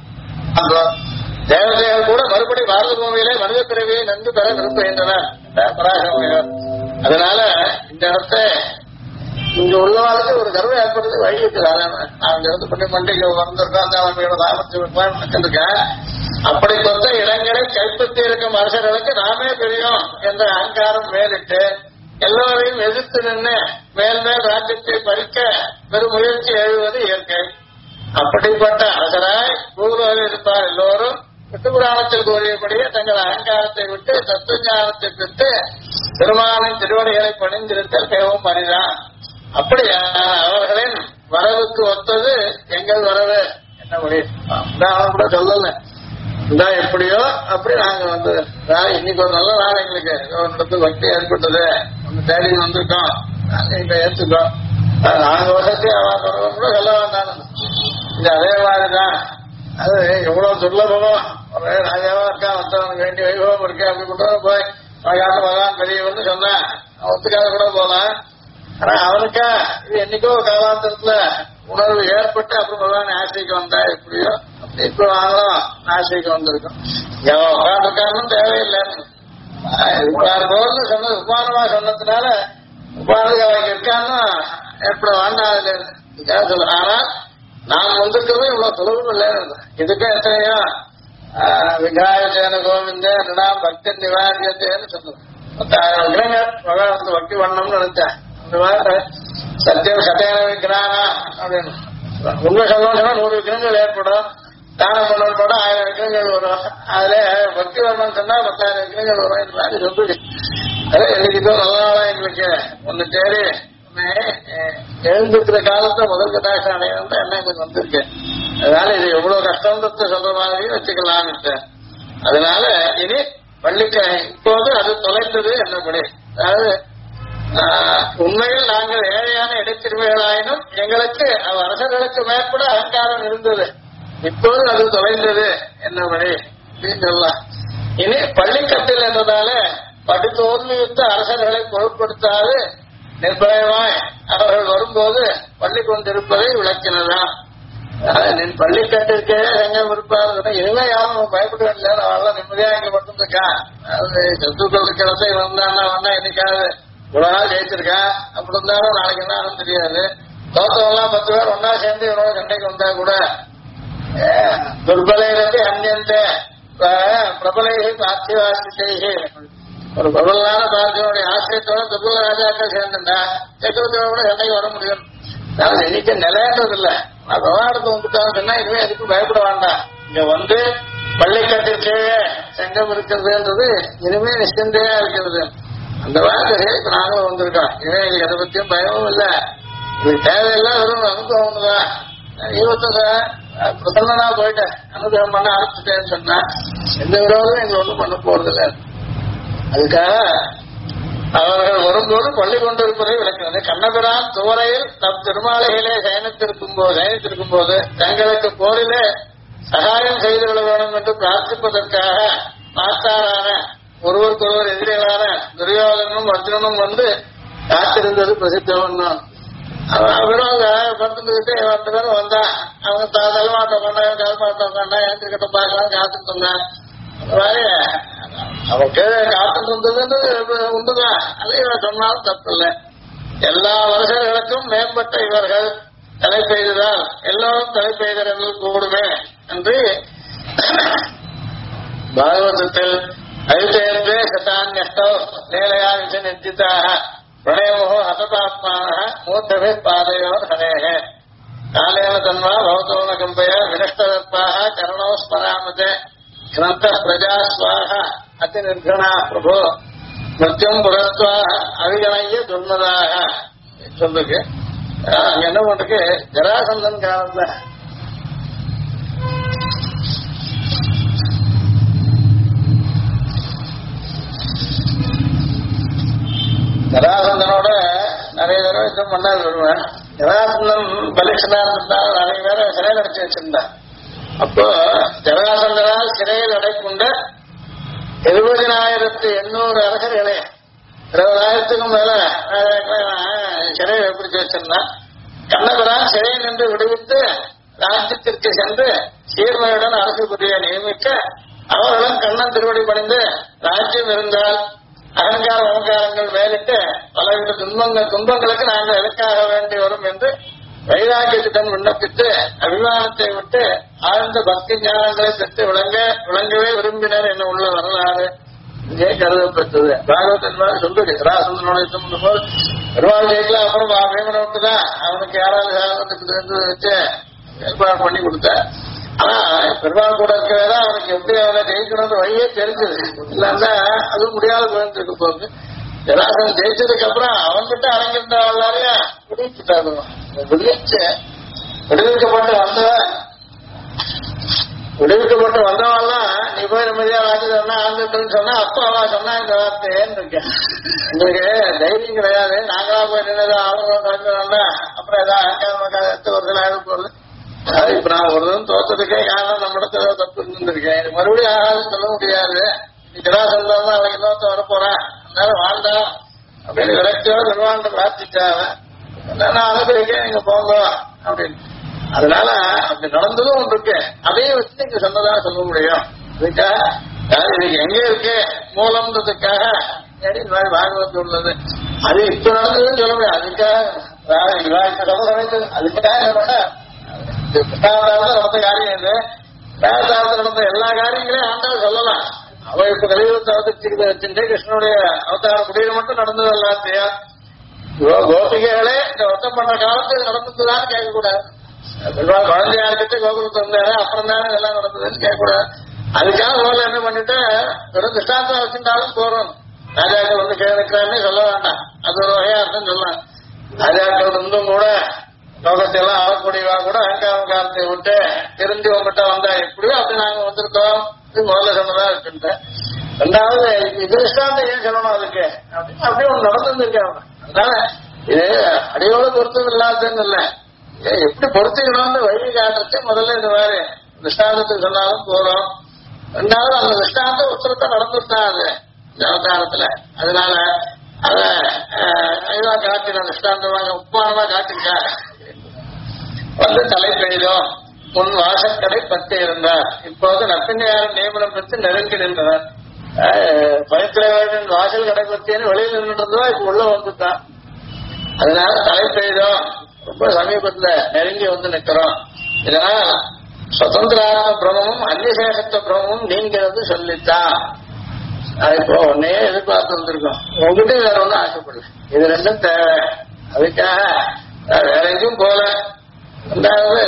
தேவதைகள் கூட மறுபடி பாரத பூமியிலே மனித பிறவியை நன்கு பெற விரும்புகின்றனர் பராசரமையார். அதனால இந்த இடத்தை இங்க உள்ளவாளுக்கு ஒரு கர்வ ஏற்படுறது வழி இருக்குது. நான் இருந்து பண்ணி மண்டிகை வந்திருக்கோம், அந்த அவங்களோட சாமர்த்தியம் நினைச்சிருக்கேன். அப்படிப்பட்ட இடங்களை கைப்பற்றி இருக்கும் அரசர்களுக்கு நாமே தெரியும் என்ற அகங்காரம் மேலிட்டு எல்லோரையும் எதிர்த்து நின்று மேல் மேல் ராஜ்யத்தை பறிக்க பெரும் முயற்சி எழுதுவது இயற்கை. அப்படிப்பட்ட அரசராய் பூர்வத்தில் இருப்பார் எல்லோரும் விட்டுப்புராணத்தில் கூறியபடியே தங்கள் அகங்காரத்தை விட்டு தத்துவஞானத்தை பெற்று பெருமானின் திருவடிகளை பணிந்திருத்தல் மிகவும் அரிதான். அப்படி அவர்களின் வரவுக்கு ஒத்தது எங்கள் வரவு என்ன முடியும் கூட சொல்லல. இந்த எப்படியோ அப்படி நாங்க வந்து இன்னைக்கு ஒரு நல்ல நாள் எங்களுக்கு இடத்துல பக்தி ஏற்பட்டது, ஒன்னு தேடி வந்திருக்கோம், நாங்க இங்க ஏற்றுக்கோம். நாங்க வருஷத்தையும் அவன் கூட சொல்ல வேண்டாம். இது அதே மாதிரிதான் அது எவ்வளவு துர்லபமோ ஒரே ராஜாவா இருக்கான், மற்றவனுக்கு வேண்டிய வைபவம் இருக்கு, அப்படி கூட போய் மகான் மகான் பெரியவன்னு சொன்னான், அவன் ஒத்துக்காத கூட போலாம். ஆனா அவனுக்கா இது என்னைக்கோ காலாந்தரத்துல உணர்வு ஏற்பட்டு அப்புறம் பகவான் ஆசைக்கு வந்தா எப்படியோ அப்படி இப்ப வாங்கலாம் ஆசைக்கு வந்திருக்கும். எவன் உட்காந்துருக்கான்னு தேவையில்லைன்னு போது சொன்னது உபானமா சொன்னதுனால உபானுக்கு அவங்க இருக்கான்னு ஏற்பட வேண்டாம் இதுக்காக சொல்ல. ஆனா நான் வந்திருக்கிறது இவ்வளவு சுலபம் இல்லைன்னு இதுக்கும் எத்தனையோ விகாயசேன கோவிந்த ரெண்டாம் பக்தி நிவாரியத்தேன்னு சொன்னது. 10,000 விக்கிரங்கள் பகவானுக்கு பக்தி பண்ணணும்னு நினைச்சேன். அந்த மாதிரி சத்தியம் சத்தியான விக்கிரானா அப்படின்னு உண்மை சொல்லணும்னா 100 விக்கிரங்கள் ஏற்படும், தானம் பண்ணணும் போட 1000 விக்கிரங்கள் வரும், அதுல பக்தி வரணும்னு சொன்னா 10,000 விக்கிரங்கள் வரும். இந்த மாதிரி சொல்லுது. அதான் எனக்கு இதோ நல்ல நாளா எங்களுக்கு ஒன்னு தேடி எழுந்திருக்கிற காலத்துல முதல் கட்டாட்சம் அடையணும் தான் என்ன எனக்கு வந்திருக்கு. அதனால இது எவ்வளவு கஷ்டம்ன்றத சொல்ற மாதிரி வச்சுக்கலாம்னு. அதனால இனி பள்ளிக்க இப்போது அது தொலைத்தது என்னபடி, அதாவது உண்மையில் நாங்கள் ஏழையான இடைத்திருமைகளாயினும் எங்களுக்கு அரசர்களுக்கு மேற்பட அகங்காரம் இருந்தது, இப்போது அது தொலைந்தது என்னபடி அப்படின்னு சொல்லலாம். இனி பள்ளிக்கட்டில் என்றதால படித்தோல்வியுத்த அரசர்களை பொருட்படுத்தாது நிர்பயமாய் அவர்கள் வரும்போது பள்ளி கொண்டிருப்பதை விளக்கினதான். நின் பள்ளிக்கட்டிற்கே எங்கும் இருப்பாரு இனிமே யாரும் பயப்பட வேண்டிய அவெல்லாம் நிம்மதியா இங்க மட்டும் இருக்கான். அது சத்துக்கள் இருக்கிறத வந்தான்னா வந்தா என்னைக்காவது இவ்வளவு நாள் ஜெயிச்சிருக்கான், அப்படி இருந்தாலும் நாளைக்கு என்ன ஆகும் தெரியாது. தோத்தவெல்லாம் 10 பேர் ஒன்னா சேர்ந்து இவனோட சண்டைக்கு வந்தா கூட துர்பலையிலிருந்து அந்நியந்த பிரபலையை பாத்தியவாசித்தை ஒரு பிரபலான பார்த்தியோடைய ஆசிரியத்தோட துர்பல ராஜாக்கள் சேர்ந்துட்டா சக்கரத்தோட சண்டைக்கு வர முடியும். நான் எண்ணிக்கை நிலையான்றது இல்ல, நான் விவகாரத்தை வந்துட்டான்னு சொன்னா இனிமே எதுக்கும் பயப்பட வேண்டாம். இங்க வந்து பள்ளிக்கட்டிற்கே சங்கம் இருக்கிறதுன்றது இனிமே நிச்சந்தையா இருக்கிறது. அந்த வார்த்தை இப்ப நாங்களும் வந்திருக்கோம். இனிமே எங்களுக்கு அதை பத்தியும் பயமும் இல்ல, இது தேவையெல்லாம் வெறும் அனுபவம் ஒண்ணுதான். ஈவத்துல பிரசன்னா போயிட்டேன் அனுகிரகம் பண்ண ஆரம்பிச்சுட்டேன்னு சொன்னா எந்த விரோதமும் எங்களை ஒண்ணும் பண்ண போறது இல்லை. அதுக்காக அவர்கள் வரும்போது பள்ளி கொண்டிருப்பதை விளக்கிறது. கண்ணபிரான் துவரையில் தம் திருமாலைகளே சயனித்திருக்கும் போது தங்களுக்கு போரிலே சகாயம் செய்து விட வேண்டும் என்று பிரார்த்திப்பதற்காக மாற்றாரான ஒருவருக்கொருவர் எதிரிகளான துரியோதனும் அர்ஜுனனும் வந்து காத்திருந்தது பிரசித்தவன். அவரும் படுத்துக்கிட்டே 2 பேரும் வந்தா அவங்க தலைமாட்டம் பண்ணாங்க, கால்மாட்டம் பண்ணா ஏற்றிக்கிட்ட பார்க்கலாம் காத்துட்டு இருந்தாங்க. அந்த மாதிரி அவன் கீழே காத்துட்டு இருந்ததுன்றது உண்டுதான், அதையும் சொன்னாலும் தப்பு இல்லை. எல்லா வருஷங்களுக்கும் மேம்பட்ட இவர்கள் தலை பெய்ததால் எல்லோரும் தலை பெய்தவர்கள் கூடுமே என்று பாகவதத்தில் அயுதேந்திரே சதான்யஸ்தோ நேலையா விஷ நிர்ஜிதாக பிரணயமோ ஹததாத்மான மூர்த்தவே பாதையோ ஹரேஹ காலேன தன்வா பவதோன கம்பய வினஷ்டதத்வாக கரணோ ஸ்மராமதே கிரந்த பிரஜா ஸ்வாக அதி நிர்கணா பிரபோ மத்தியம் புரத்வாக அவிகணைய துர்மதாக சொல்லுக்கு. அங்க என்ன பண்றதுக்கு ஜராசந்தன் காலத்துல ஜராசந்தனோட நிறைய தடவை யுத்தம் பண்ணாது வருவேன். ஜராசந்தன் பலிஷ்டனா இருந்தால் நிறைய பேரை சிறையில் அடைச்சு வச்சிருந்தான். அப்போ ஜராசந்தனால் சிறையில் அடைக்கொண்ட 70,800 அரசர்களே 20,000க்கும் மேல சிறையில் பிடிச்சு வச்சிருந்தான். கண்ணபிரான் சிறையில் நின்று விடுவித்து ராஜ்யத்திற்கு சென்று சீர்மையுடன் அரசு புரியை நியமிக்க அவர்களும் கண்ணன் திருவடி பணிந்து ராஜ்யம் இருந்தால் அகங்கார அகங்காரங்கள் மேலிட்டு பலவித துன்பங்களுக்கு நாங்கள் எதற்காக வேண்டி வரும் என்று வைராக்கியத்துடன் விண்ணப்பித்து அபிமானத்தை விட்டு ஆழ்ந்த பக்தி ஞானங்களை பெற்று விளங்கவே விரும்பினர் என்ன உள்ள வரலாறு இங்கே கருதப்பட்டது. பாகவதன் சொல்லுது ராசந்தனோட யுத்தம் பண்ணும்போது பெருமாள் ஜெயிக்கல அப்புறம் வேமனை விட்டுதான் அவனுக்கு யாராவது சாதனத்துக்கு வச்சு ஏற்பாடு பண்ணி கொடுத்த. ஆனா பெருமாள் கூட இருக்கிறதா அவனுக்கு எப்படி அவனை ஜெயிக்கணும்னு வழியே தெரிஞ்சது. இல்லன்னா அதுவும் முடியாத போயிட்டு போகுது. ஜராசன் ஜெயிச்சதுக்கு அப்புறம் அவன்கிட்ட அடங்கிருந்த எல்லாரையா விடுவிச்சுட்டாரு. விடுவிக்கப்பட்டு வந்தவெல்லாம் நீ போய் நிம்மதியா வாங்கிட்டு ஆழ்ந்துட்டுன்னு சொன்னா அப்ப அவன் சொன்னா இந்த வார்த்தைன்னு இருக்கேன். உங்களுக்கு தைரியம் கிடையாது, நாங்களா போய் நின்று அவங்க கலந்துடா அப்புறம் ஏதாவது அகங்காரமாக ஒரு சில ஆயிரம் போகுது இப்ப நான் ஒரு தரம் தோற்றதுக்கே காரணம் நம்ம இடத்துல தப்பு இருந்திருக்கேன். இது மறுபடியும் ஆகாதுன்னு சொல்ல முடியாது. ஜராசந்தா அவன் இன்னொருத்த வரப்போறான், அதனால வாழ்ந்தான் அப்படின்னு விரக்தியோட நிர்வாணத்தை பிரார்த்திச்சாங்க. நான் அனுபவிக்கேன், நீங்க போங்க அப்படின்னு. அதனால அப்படி நடந்ததும் ஒன்று இருக்கு. அதையே வச்சு நீங்க சொன்னதா சொல்ல முடியும். அதுக்காக இன்னைக்கு எங்க இருக்கு மூலம்ன்றதுக்காக இந்த மாதிரி பாகவத்து உள்ளது. அது இப்ப நடந்ததுன்னு சொல்ல முடியாது. அதுக்காக நடந்த காரியம் இது. வேதாந்தத்தில் நடந்த எல்லா காரியங்களையும் ஆண்டாலும் சொல்லலாம். அவ இப்ப கலியுகத்தை அவதரிச்சுக்கிட்டு வச்சுட்டு கிருஷ்ணனுடைய அவதார முடிவு மட்டும் நடந்தது எல்லாத்தையும் கோபிகைகளே இந்த ஒத்தம் பண்ண காலத்துக்கு நடந்ததுதான் கேட்கக்கூடாது. குழந்தையா இருக்கிட்டு கோகுலத்து வந்தாரு, அப்புறம் தானே இதெல்லாம் நடந்ததுன்னு கேட்கக்கூடாது. அதுக்காக முதல்ல என்ன பண்ணிட்டு வெறும் திஷ்டாந்தம் வச்சுட்டாலும் போறோம். ராஜாக்கள் வந்து கேட்கிறான்னு சொல்ல வேண்டாம். அது ஒரு வகையா இருக்குன்னு சொல்லலாம். ராஜாக்கள் இருந்தும் கூட லோகத்தை எல்லாம் ஆளக்கூடியவா கூட அகங்காரத்தை விட்டு திரும்பி உங்ககிட்ட வந்தா எப்படியோ அப்படி நாங்க வந்திருக்கோம். இது முதல்ல சொன்னதா இருக்குன்ட்டு. ரெண்டாவது இது திஷ்டாந்தம் ஏன் சொல்லணும் அதுக்கு அப்படின்னு அப்படியே ஒண்ணு நடந்துருக்காங்க. அதனால இது அடியோட பொருத்தம் இல்லாததுன்னு இல்லை, எப்படி பொருத்திக்கணும்னு வழி காட்டுறது முதல்ல இந்த மாதிரி திஷ்டாந்தத்துக்கு சொன்னாலும் போறோம். ரெண்டாவது அந்த திஷ்டாந்தம் உத்தரத்தை நடந்துட்டா அது இந்த அவதாரத்துல. அதனால அத இதுவா காட்டின திஷ்டாந்தமாக உப்பானமா காட்டிருக்காரு. வந்து தலை பெய்தோம் முன் வாசக்கடை பத்து இருந்தார், இப்போது நப்பின்னையாரும் நியமனம் பெற்று நெருங்கி நின்றனர். பயத்திரவேடன் வாசல் கடை பத்தின்னு வெளியில் நின்றுதா இப்ப உள்ள வந்துட்டான். அதனால தலை பெய்தோம் ரொம்ப சமீபத்துல நெருங்கி வந்து நிக்கிறோம். இதனால் சுதந்திராத்ம பிரமமும் அந்நியசேஷத்துவ பிரமமும் நீங்கிறது சொல்லித்தான். இப்போ ஒன்னே எதிர்பார்த்து வந்திருக்கோம். உங்ககிட்ட வேற ஒன்றும் ஆசைப்படல. இது ரெண்டும் தேவை. அதுக்காக வேற எங்கேயும் போல. ரெண்டாவது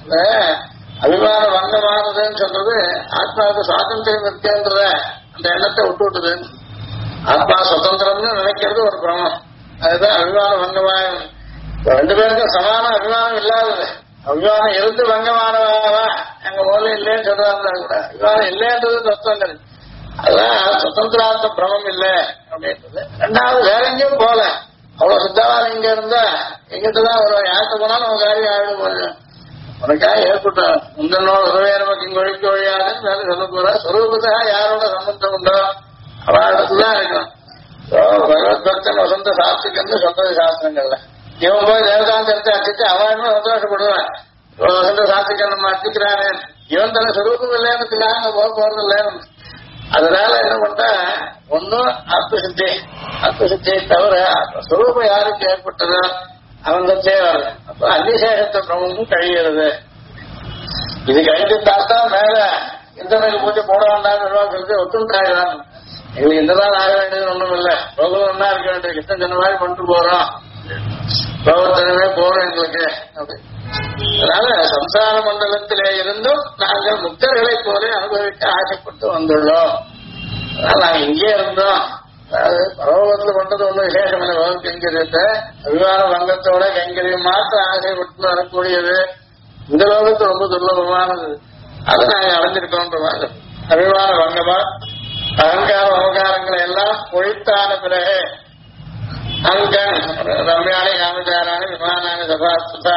அபிமான வங்கமானதுன்னு சொல்றது ஆத்மாவுக்கு சுவாதந்திரம் இருக்குன்றத அந்த எண்ணத்தை விட்டு விட்டுது. ஆத்மா சுதந்திரம்னு நினைக்கிறது ஒரு பிரமம். அதுதான் அபிமான வங்கமாயம். ரெண்டு பேருக்கும் சமான அபிமானம் இல்லாதது. அபிமானம் இருந்து வங்கமானவா எங்க போல இல்லைன்னு சொல்றாங்க கூட. அபிமானம் இல்லைன்றது தத்துவங்கள். அதான் சுதந்திராத்ம பிரமம் இல்லை அப்படின்றது. ரெண்டாவது வேற எங்கேயும் போல. அவ்வளவு சுத்தவாரம் இங்க இருந்தா எங்கிட்டதான் வருவாங்க. யார்கிட்ட போனாலும் உங்க காரியம் ஆயிடும் போது உனக்காக ஏற்பட்டோம். முந்தனோட உதவியா நமக்கு இங்க ஒழிக்க ஒழியாதுன்னு வேலை சொல்ல போற. சொரூபத்தா யாரோட சம்பந்தம் உண்டோ அவடத்துதான் இருக்கும். பகவத் பக்தன் வசந்த சாஸ்திரிகன்னு சொல்றது சாஸ்திரங்கள்ல. இவன் போய் தேவதாந்தத்தை அடிச்சுட்டு அவன் சந்தோஷப்படுவான். வசந்த சாஸ்திரிகன் நம்ம அடிக்கிறானே, இவன் தன சொரூபம் இல்லைன்னு போக போறது இல்லைன்னு. அதனால என்ன பண்ற ஒன்னும் ஆத்மசித்தி ஆத்மசித்தியை தவிர சொரூபம் யாருக்கு ஏற்பட்டதோ அவங்கத்தே வருது. அப்ப அந்நிசேஷத்தை பிரமும் கழிகிறது. இது கழிஞ்சுட்டாத்தான் மேல இந்த மேல பூஜை போட வேண்டாம் நிர்வாகத்துக்கு ஒத்துண்டாயிரம். எங்களுக்கு இந்ததான் ஆக வேண்டியது ஒண்ணும் இல்லை. ரோகம் ஒன்னா இருக்க வேண்டியது. கிட்ட சொன்ன மாதிரி கொண்டு போறோம். ரோகத்தனமே போறோம் எங்களுக்கு அப்படி. அதனால சம்சார மண்டலத்திலே இருந்தும் நாங்கள் முக்தர்களை போல அனுபவிக்க ஆசைப்பட்டு வந்துள்ளோம். அதனால நாங்க இங்கே இருந்தோம். அதாவது பரவலத்துல பண்றது ஒன்றும் விசேஷமான பகவத் கைங்கரியத்தை அபிமான வங்கத்தோட கைங்கரியம் மாத்திரம் ஆசைப்பட்டு வரக்கூடியது இந்த லோகத்து ரொம்ப துர்லபமானது. அதை நாங்க அடைஞ்சிருக்கோன்ற மாதிரி அபிமான வங்கமா அகங்கார அவகாரங்களை எல்லாம் ஒழித்தான பிறகு அங்கன் ரம்யாணி காமச்சாராணி விமானானி சபாஸ்தா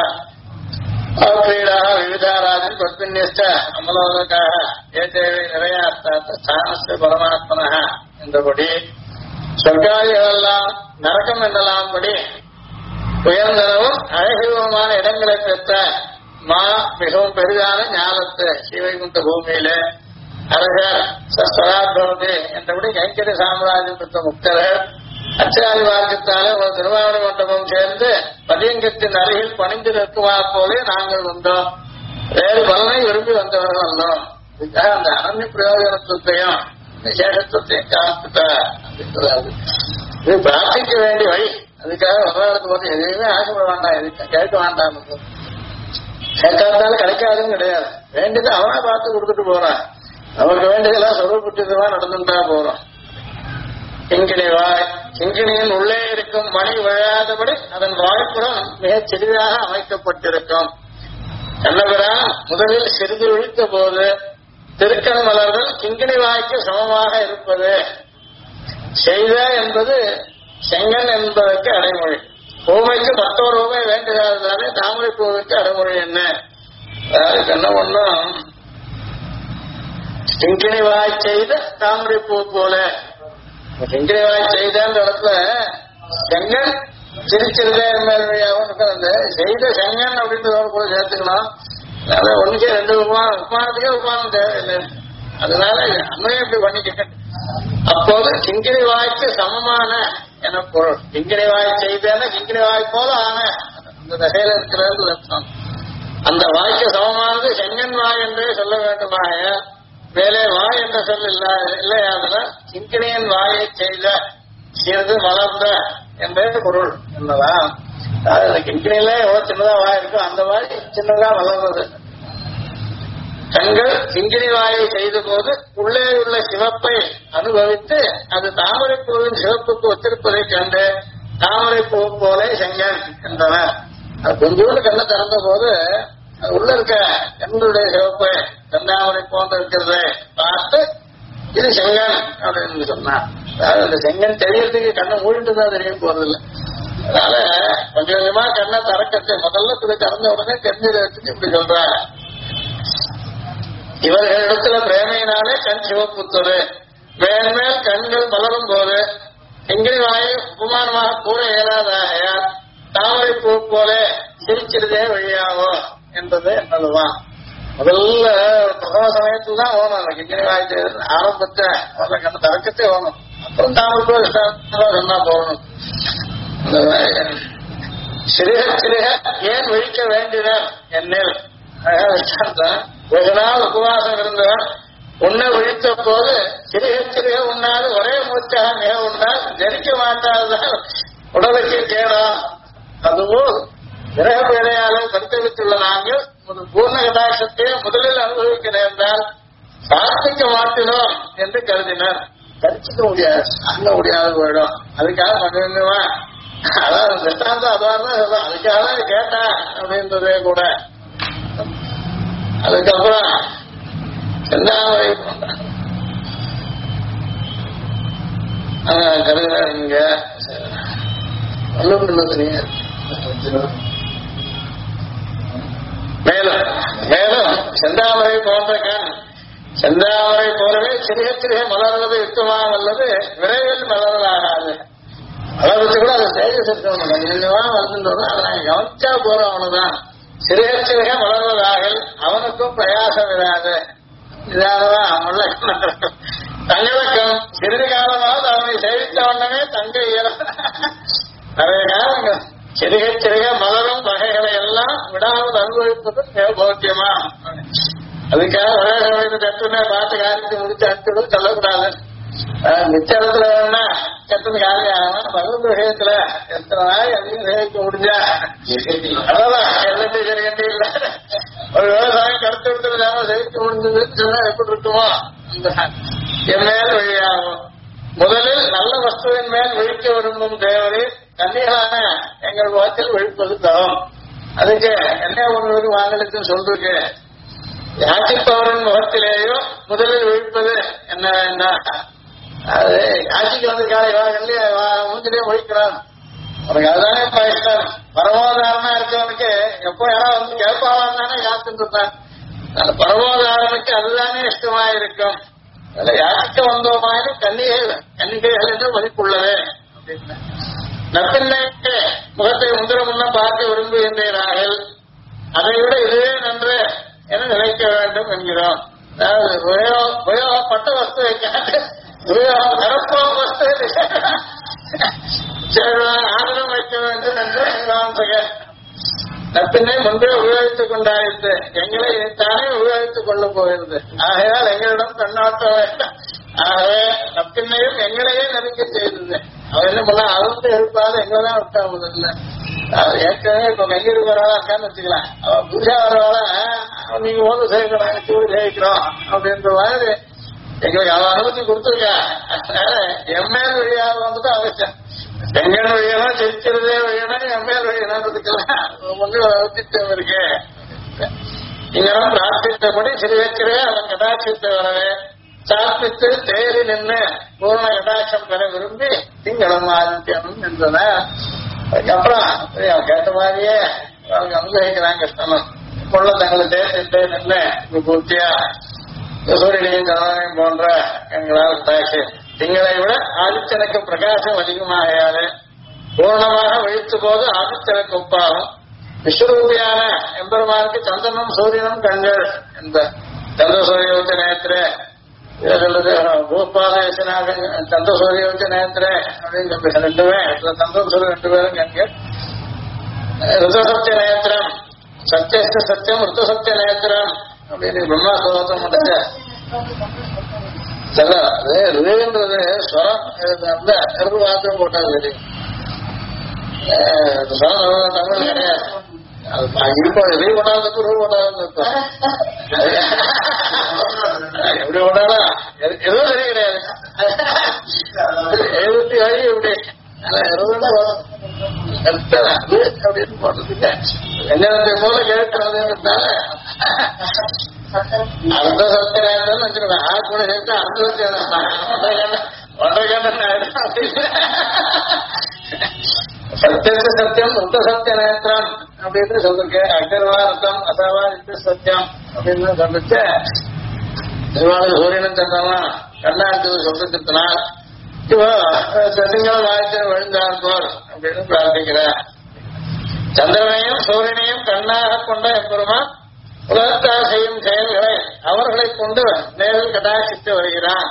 क्रीडा विविधाराजन तस्मिन्निष्ठ अमलोदकाः एतेवे निरयार्थात् स्थानस्य परमात्मनः என்றபடி சொர்க்காதிகளெல்லாம் நரகம் என்றலாம்படி உயர்ந்தனவும் அழகுமான இடங்களை பெற்ற மா மிகவும் பெரிதான ஞானத்து ஸ்ரீவைகுண்ட பூமியில அரசர் சஸ்வராத்பவதி என்றபடி கைங்கரிய சாம்ராஜ்யம் பெற்ற முக்தர்கள் அச்சாரி மார்க்கத்தாலே ஒரு திருவாவண மண்டபம் சேர்ந்து பதியங்கத்தின் அருகில் பணிந்து நிற்குமா போலே நாங்கள் வந்தோம். வேறு பலனை விரும்பி வந்தவர்கள் அல்லோம். இதுக்காக அந்த அனன்ய பிரயோஜனத்தையும் விசேஷத்தையும் காத்துட்டா அப்படின்றது. இது பிரார்த்திக்க வேண்டிய வழி. அதுக்காக வரலாறு போது எதையுமே ஆசைப்பட வேண்டாம், எதுக்கும் கேட்க வேண்டாம். கேட்காதாலும் கிடைக்காதுன்னு கிடையாது. வேண்டியது அவனா பார்த்து கொடுத்துட்டு போறான். நமக்கு வேண்டியதெல்லாம் சொல்றப்பட்டதுவா நடந்துட்டா போறோம். கிங்கிணிவாய் கிங்கிணியின் உள்ளே இருக்கும் மணி விழாதபடி அதன் வாய்ப்புடன் மிகச் சிறிதாக அமைக்கப்பட்டிருக்கும். கண்ணபிரா முதலில் சிறிது விழித்த போது திருக்கண் மலர்கள் கிங்கிணி வாய்க்கு சமமாக இருப்பது செய்த என்பது செங்கன் என்பதற்கு அடைமொழி. ஊமைக்கு மற்றொரு ஊமை வேண்டுகிறார்களே தாமரை பூவுக்கு அடைமொழி என்ன? அதுக்கு என்ன பண்ணும், கிங்கிணி வாய் செய்த தாமரை பூ போல. கிங்கிணி வாய் செய்தன்ற இடத்துல செங்கன் சிரிச்சிருந்தே மேல்மையாகவும் அந்த செய்த செங்கன் அப்படின்றதோட கூட சேர்த்துக்கணும். அதனால ஒண்ணுக்கே ரெண்டு உபமானத்துக்கே உபமானம் தேவையில்லை. அதனால அன்னையும் இப்படி பண்ணிக்கிட்டு அப்போது கிங்கிணி வாய்க்கு சமமான என பொருள். கிங்கிணி வாய் செய்தேன்னா கிங்கிணி வாய் போல ஆன அந்த தசையில இருக்கிறது அர்த்தம். அந்த வாய்க்கு சமமானது செங்கன் வாய் என்றே சொல்ல வேண்டுமாக மேலே வாய் என்ற சொல் இல்லையாதல கிங்கிணியன் வாயை செய்த சிறிது மலர்ந்த என்றே பொருள் என்னதா. அந்த கிங்கிணியில எவ்வளவு சின்னதா வாய் இருக்கும், அந்த வாய் சின்னதா வளர்ந்தது. கண்கள் கிங்கிணி வாயை செய்த போது உள்ளே உள்ள சிவப்பை அனுபவித்து அது தாமரை பூவின் சிவப்புக்கு ஒத்திருப்பதை கண்டு தாமரை பூ போல செங்கன் என்றனர். அது கொஞ்சோண்டு கண்ணை திறந்த போது அது உள்ள இருக்க கண்களுடைய சிவப்பு செந்தாமரை போன்று இருக்கிறதை பார்த்து இது செங்கன் அப்படின்னு சொன்னான். அதாவது அந்த செங்கன் தெரியறதுக்கு கண்ணை மூடிட்டு தான் தெரிய போறதில்லை. அதனால கொஞ்சம் கொஞ்சமா கண்ணை திறக்கத்தை முதல்ல இப்படி திறந்த உடனே தெரிஞ்சதை வச்சுட்டு இப்படி சொல்றாங்க. இவர்களிடத்துல பிரேமையினாலே கண் சிவப்புத்தது மேன்மேல் கண்கள் மலரும் போது கிங்கிணி வாயு உபமானமாக கூற இயலாதாயால் தாமரை பூ போல சிரிச்சிருதே வழியாவோ என்பது என்னதுதான். முதல்ல பிரதம சமயத்துல தான் ஓணும் அந்த கிங்கிணி வாய் செய்து ஆரம்பத்தை முதல்ல கண்ணை திறக்கத்தே ஓணும். அப்புறம் தாமரை பூ சொன்னா போகணும். சிறுக சிறுக ஏன் விழிக்க வேண்டினர் என்னில் வெகு நாள் உபவாசம் இருந்தவன் உன்னை விழித்த போது சிறுக சிறுக உண்ணாது ஒரே மூச்சாக மிக உண்டால் ஜெரிக்க மாட்டாததால் உடலுக்கு கேடும். அதுவும் கிரக வேலையாலே பரித்தவித்துள்ள நாங்கள் ஒரு பூர்ண கடாட்சத்தையே முதலில் அனுபவிக்க நேர்ந்தால் பிரார்த்திக்க மாட்டினோம் என்று கருதினர். கரிச்சிக்க முடியாது, அங்க முடியாது போயிடும். அதுக்காக பண்ணுவா அதாவது திட்டாந்தம் அதான் சொல்ல அதுக்காக கேட்டேன் அப்படின்றதே கூட. அதுக்கப்புறம் செந்தாமரை கருதுறாரு இங்க மேலும் மேலும் செந்தாமரை போன்ற கண் செந்தாமரை போலவே சிறிய சிறிய மலர்வது யுத்தமா வல்லது விரைவில் மலர்வதாகாது. மலர்வச்சு கூட அது தேஜஸ் இருக்கணும். கொஞ்சமா வளர்ந்துட்டு அதை நாங்க கவனிச்சா போறோம். அவனுதான் சிறிய சிறிய மலர்வதாக அவனுக்கும் பிரயாசம் இராது. இதானதான் அவனுள்ள தங்களுக்கும் சிறிது காலமாவது அவனை சேவித்த வண்ணமே தங்க இயலும். நிறைய காலங்கள் சிறுக சிறுக மலரும் வகைகளை எல்லாம் விடாமல் அனுபவிப்பது போக்கியமா. அதுக்காக ஒரே சமயத்தை கட்டுன பார்த்து காரியத்தை முடிச்சு அடுத்தது சொல்லக்கூடாது. நிச்சயத்துல வேணா கட்டுன்னு காரியம் ஆகணும். பகவத் விஷயத்துல எத்தனை நாள் அதையும் சேவிக்க முடிஞ்சா அதான் எல்லாத்தையும் சரி கட்டி இல்ல. ஒரு விவசாயம் கடத்து விட்டு சேவிக்க முடிஞ்சதுன்னு சொன்னா எப்படி இருக்குமோ என் மேல் வழியாகும். முதலில் நல்ல வஸ்துவின் மேல் விழிக்க விரும்பும் தேவரை கன்னிகளான எங்கள் முகத்தில் விழிப்பது தவம். அதுக்கு என்ன ஒன்று வாங்கலுக்கு சொல்றதுக்கு யாச்சிப்பவரின் முகத்திலேயோ முதலில் விழிப்பது என்ன வேண்டாம். அது யாச்சிக்கு வந்து காலை வாங்கலையே மூஞ்சிலே ஒழிக்கிறான். உனக்கு அதுதானே இப்ப இஷ்டம். பரமோதாரணா இருக்கவனுக்கு எப்போ யாராவது வந்து கேட்பாவான் தானே காத்துட்டு இருப்பான். அந்த பரமோதாரனுக்கு அதுதானே இஷ்டமா இருக்கும். அதுல யாச்சிக்க வந்தோமானு கன்னிகைகள் என்று மதிப்புள்ளது அப்படின்னு நப்பின்னைக்கு முகத்தை முந்திர முன்னம் பார்க்க விரும்புகின்றார்கள். அதை விட இதுவே நன்று என நினைக்க வேண்டும் என்கிறோம். அதாவது உபயோகப்பட்ட வஸ்துவை காட்டு உபயோகம் நிரப்போ வஸ்து ஆதரவு வைக்க வேண்டும் என்று என்கிறோம். நப்பினை முன்பே உபயோகித்துக் கொண்டாயிற்று, எங்களை தானே உபயோகித்துக் கொள்ள போகிறது. ஆகையால் எங்களிடம் கண்ணாட்ட வேண்டாம். ஆகவே நப்பின்னையும் எங்களையே நெருங்க செய்தது. அவன் என்ன பண்ணலாம், அளவுக்கு எழுப்பாத எங்கதான் விட்டாமல் இல்லை. ஏற்கனவே இப்ப கையெழு வரவாளா இருக்கான்னு வச்சுக்கலாம். அவன் புதுசா வரவாளா நீங்க ஓடு சேர்க்கணும் சூடு சேர்க்கிறோம் அப்படின்ற மாதிரி எங்களுக்கு அவன் அனுமதி கொடுத்துருக்கா. அதனால எம்மேல் வழியாக வந்துட்டு அவசியம். செங்கன் வழியெல்லாம் செலுத்துறதே வழியா எம்மேல் வழியானதுக்கெல்லாம் ஒன்று அவசியம் இருக்கு. இங்கெல்லாம் பிரார்த்தித்தபடி சிறுவச்சிலே அவன் கடாட்சித்து வரவே சாப்பிட்டு தேறி நின்று பூர்ண கடாட்சம் பெற விரும்பி திங்களம் ஆதித்யனும் என்றன. அதுக்கப்புறம் கேட்ட மாதிரியே அவங்க அனுகிரகிக்கிறாங்க கிருஷ்ணனும். கொள்ள தங்களை தேர்த்திட்டு நின்று பூர்த்தியா சூரியனையும் சந்திரனையும் போன்ற எங்களால் தாக்கி திங்களை விட ஆதித்தனுக்கு பிரகாசம் அதிகமாகையாது பூர்ணமாக விழித்த போது ஆதித்தனுக்கு ஒப்பாகும் விஸ்வரூபியான எம்பெருமானுக்கு சந்திரனும் சூரியனும் கண்கள் என்ற சந்திர சூரியவச்ச நேத்திரே சொல்றது பூபாதேசனாக சந்திர சூரியவச்ச நேத்திரே அப்படின்னு சொல்லி ரெண்டுமே சந்திரன் சூரியன் ரெண்டு பேரும் கண்கள் ருதசத்திய நேத்திரம் சத்தியஸ்த சத்தியம் ருத்தசத்திய நேத்திரம் அப்படின்னு பிரம்மா ஸ்லோகத்தை முடிச்ச ருன்றது ஸ்வரம் வாத்திரம் போட்டாது தெரியும் தமிழ் கிடையாது இருப்போம் எதையும் போட்டாலும் ரூ போட்டாலும் எப்படி போட்டாலும் எதுவும் சரி கிடையாது 77 எப்படி அப்படின்னு போட்டதுக்கு எங்க போல கேட்கறது அந்த சத்தியம் வச்சுருவேன் ஆ கூட சேர்த்து அந்த சத்தியம் ஒன்றரை கண்டன் சத்தியத்து சத்தியம் ருத்த சத்திய நேத்திரம் அப்படின்னு சொல்லிருக்கு அக்னிர்வா ரத்தம் அசவா இது சத்தியம் அப்படின்னு சொல்லிச்சு சூரியனும் சந்திரனும் கண்ணாக்கு சொல்றதுனால இப்போ திங்கள் வாழ்க்கை விழுந்தார் போர் அப்படின்னு பிரார்த்திக்கிறார் சந்திரனையும் சூரியனையும் கண்ணாக கொண்ட எப்பெருமான் உலகத்தால் செய்யும் செயல்களை அவர்களை கொண்டு நேரில் கடாட்சித்து வருகிறான்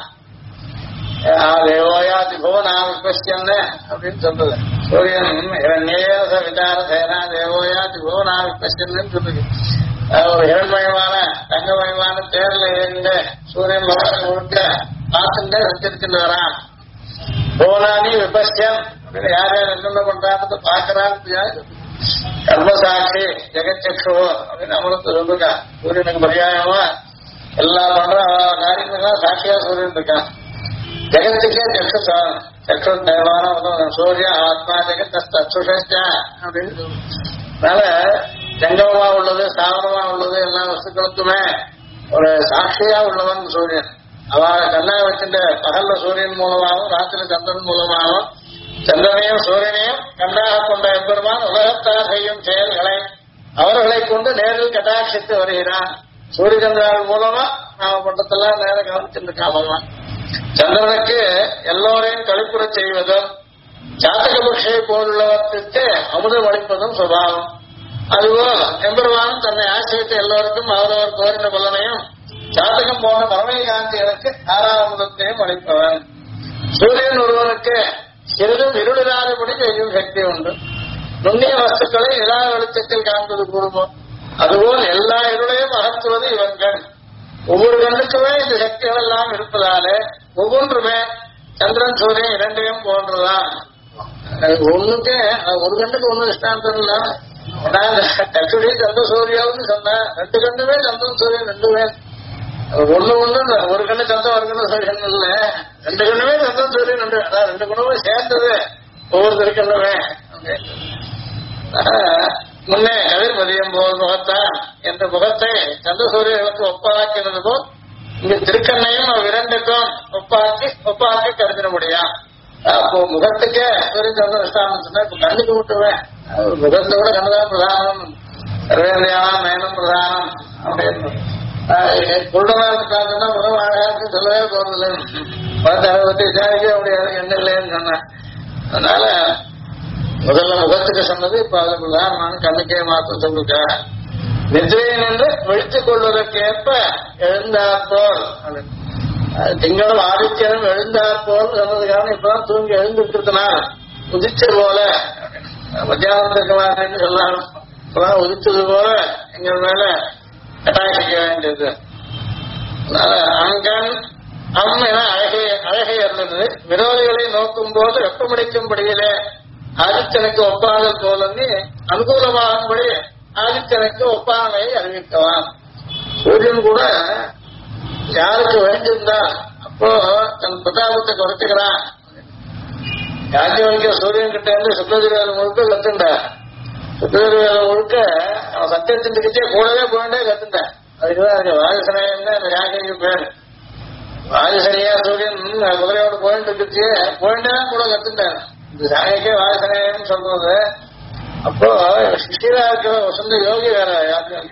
தேவோயா திபோனா விபஸ்யன்னு அப்படின்னு சொல்றது சூரியன் நேரச விதார சேனா தேவோயா திபோனா விபஸ்யன்னு சொல்லுது ஒரு இரண்மயமான தங்கமயமான தேர்ல ஏறிண்டு சூரியன் முழுக்க பார்த்துட்டு வச்சிருக்கிட்டு வரான் போனானி விபஸ்யம் அப்படின்னு யார் யார் என்னென்ன பண்றான்னு பாக்குறான்னு கர்மசாட்சி ஜெகச்சக்ஷு அப்படின்னு அமிர்த சொல்லுங்க சூரியனுக்கு பரியாயமா எல்லாம் பண்ற காரியங்கள்லாம் சாட்சியா சூரியன் இருக்கான் ஜெகத்துக்கே சக்ஷு தேவான சூரிய ஆத்மா ஜெகத் அச்சுஷா அப்படின்னு அதனால ஜங்கமமா உள்ளது ஸ்தாவரமா உள்ளது எல்லா வஸ்துக்களுக்குமே ஒரு சாட்சியா உள்ளவன் சூரியன் அவ கண்ணா வச்சுட்டு பகல்ல சூரியன் மூலமாகவும் ராத்திரி சந்திரன் மூலமாகவும் சந்திரனையும் சூரியனையும் கண்ணாக கொண்ட எம்பெருமான் உலகத்தார் செய்யும் செயல்களை அவர்களை கொண்டு நேரில் கட்டாட்சித்து வருகிறான் சூரிய சந்திரன் மூலமா நாம பண்றதெல்லாம் நேரம் கவனிச்சிருக்காம சந்திரனுக்கு எல்லோரையும் கழிப்புற செய்வதும் ஜாதக புருஷை போலுள்ளவற்றிற்கு அமுதம் அளிப்பதும் சுபாவம் அதுபோல் எம்பெருமானும் தன்னை ஆசிரியத்த எல்லோருக்கும் அவரவர் கோரின பலனையும் ஜாதகம் போன்ற மரமை காந்திகளுக்கு ஆறாவதத்தையும் அளிப்பவன் சூரியன் ஒருவனுக்கு சிறிதும் இருளிராதபடி செய்யும் சக்தி உண்டு நுண்ணிய வஸ்துக்களை நிலா வெளிச்சத்தில் காண்பது கூறுவோம் அதுபோல் எல்லா இருளையும் அகற்றுவது இவன் கண் ஒவ்வொரு கண்ணுக்குமே இந்த சக்திகள் எல்லாம் இருப்பதாலே ஒவ்வொன்றுமே சந்திரன் சூரியன் இரண்டையும் போன்றதான் ஒண்ணுக்கு ஒரு கண்ணுக்கு ஒண்ணு இஷ்டாந்தம் இல்ல தச்சுடி சந்திர சூரியாவுன்னு சொன்னேன் ரெண்டு கண்ணுமே சந்திரன் சூரியன் ரெண்டுமே ஒண்ணு ஒரு கண்ணு சந்தம் ஒரு கண்ணு சூரியன் இல்ல ரெண்டு கண்ணுமே சந்தம் சூரியன் ரெண்டு அதான் ரெண்டு கண்ணுமே சேர்ந்தது ஒவ்வொரு கண்ணுமே முன்னே கதிர் மதியம் போல் முகத்தான் என்ற முகத்தை சந்திர சூரியர்களுக்கு ஒப்பாக்கினது போல் இங்க திருக்கண்ணையும் இரண்டுக்கும் ஒப்பாக்கி கருதிட முடியும் அப்போ முகத்துக்கே சூரியன் சந்திர நிஷ்டானம் சொன்னா இப்ப கண்ணுக்கு விட்டுருவேன் முகத்தை விட கண்ணுதான் பிரதானம் சர்வேந்தியானம் மேலும் பிரதானம் அப்படின்னு குருடனா முகம் அழகாக்கு சொல்லவே போறதில்லை பத்தி விசாரிக்க முடியாது என்ன இல்லைன்னு சொன்னேன் அதனால முதல்ல முகத்துக்கு சொன்னது இப்ப அது பிரதானமான கண்ணுக்கே மாற்றம் சொல்லுக்க நிதிரை நின்று விழித்துக் கொள்வதற்கேற்ப எழுந்தாற்போல் திங்களும் ஆதித்யனும் எழுந்தாற்போல் சொன்னதுக்கான இப்பதான் தூங்கி எழுந்திருக்கிறதுனால உதிச்ச போல மத்தியானத்துக்கு சொல்லலாம் இப்பதான் உதிச்சது போல எங்கள் மேல கட்டாயிக்க வேண்டியது அங்கன் அம் என அழகை இருந்தது விரோதிகளை நோக்கும் போது வெப்பமடிக்கும்படியிலே ஆதித்தனுக்கு ஒப்பாதல் போலன்னு அனுகூலமாகும்படி ஆதித்தனுக்கு ஒப்பாமையை அறிவிக்கலாம் சூரியன் கூட யாருக்கு வேண்டியிருந்தா அப்போ தன் பிரதாபத்தை குறைச்சுக்கிறான் யாஜ்ஞவல்கிய சூரியன் கிட்ட இருந்து சுக்லதிவேதம் முழுக்க கத்துண்டார் சுக்லதிவேதம் முழுக்க அவன் சத்தியத்தின் கிட்டே கூடவே போயிட்டே கத்துட்டான் அதுக்குதான் வாயுசனையன்னு அந்த யாக்கைக்கு பேரு வாயுசனையா சூரியன் குதிரையோட போயிட்டு இருந்துச்சு போயிட்டே கூட கத்துட்டான் இந்த யாக்கைக்கே வாயுசனையன்னு சொல்றது அப்போ சிஷியரா இருக்கிற வசந்த யோகி வேற யாத்திரை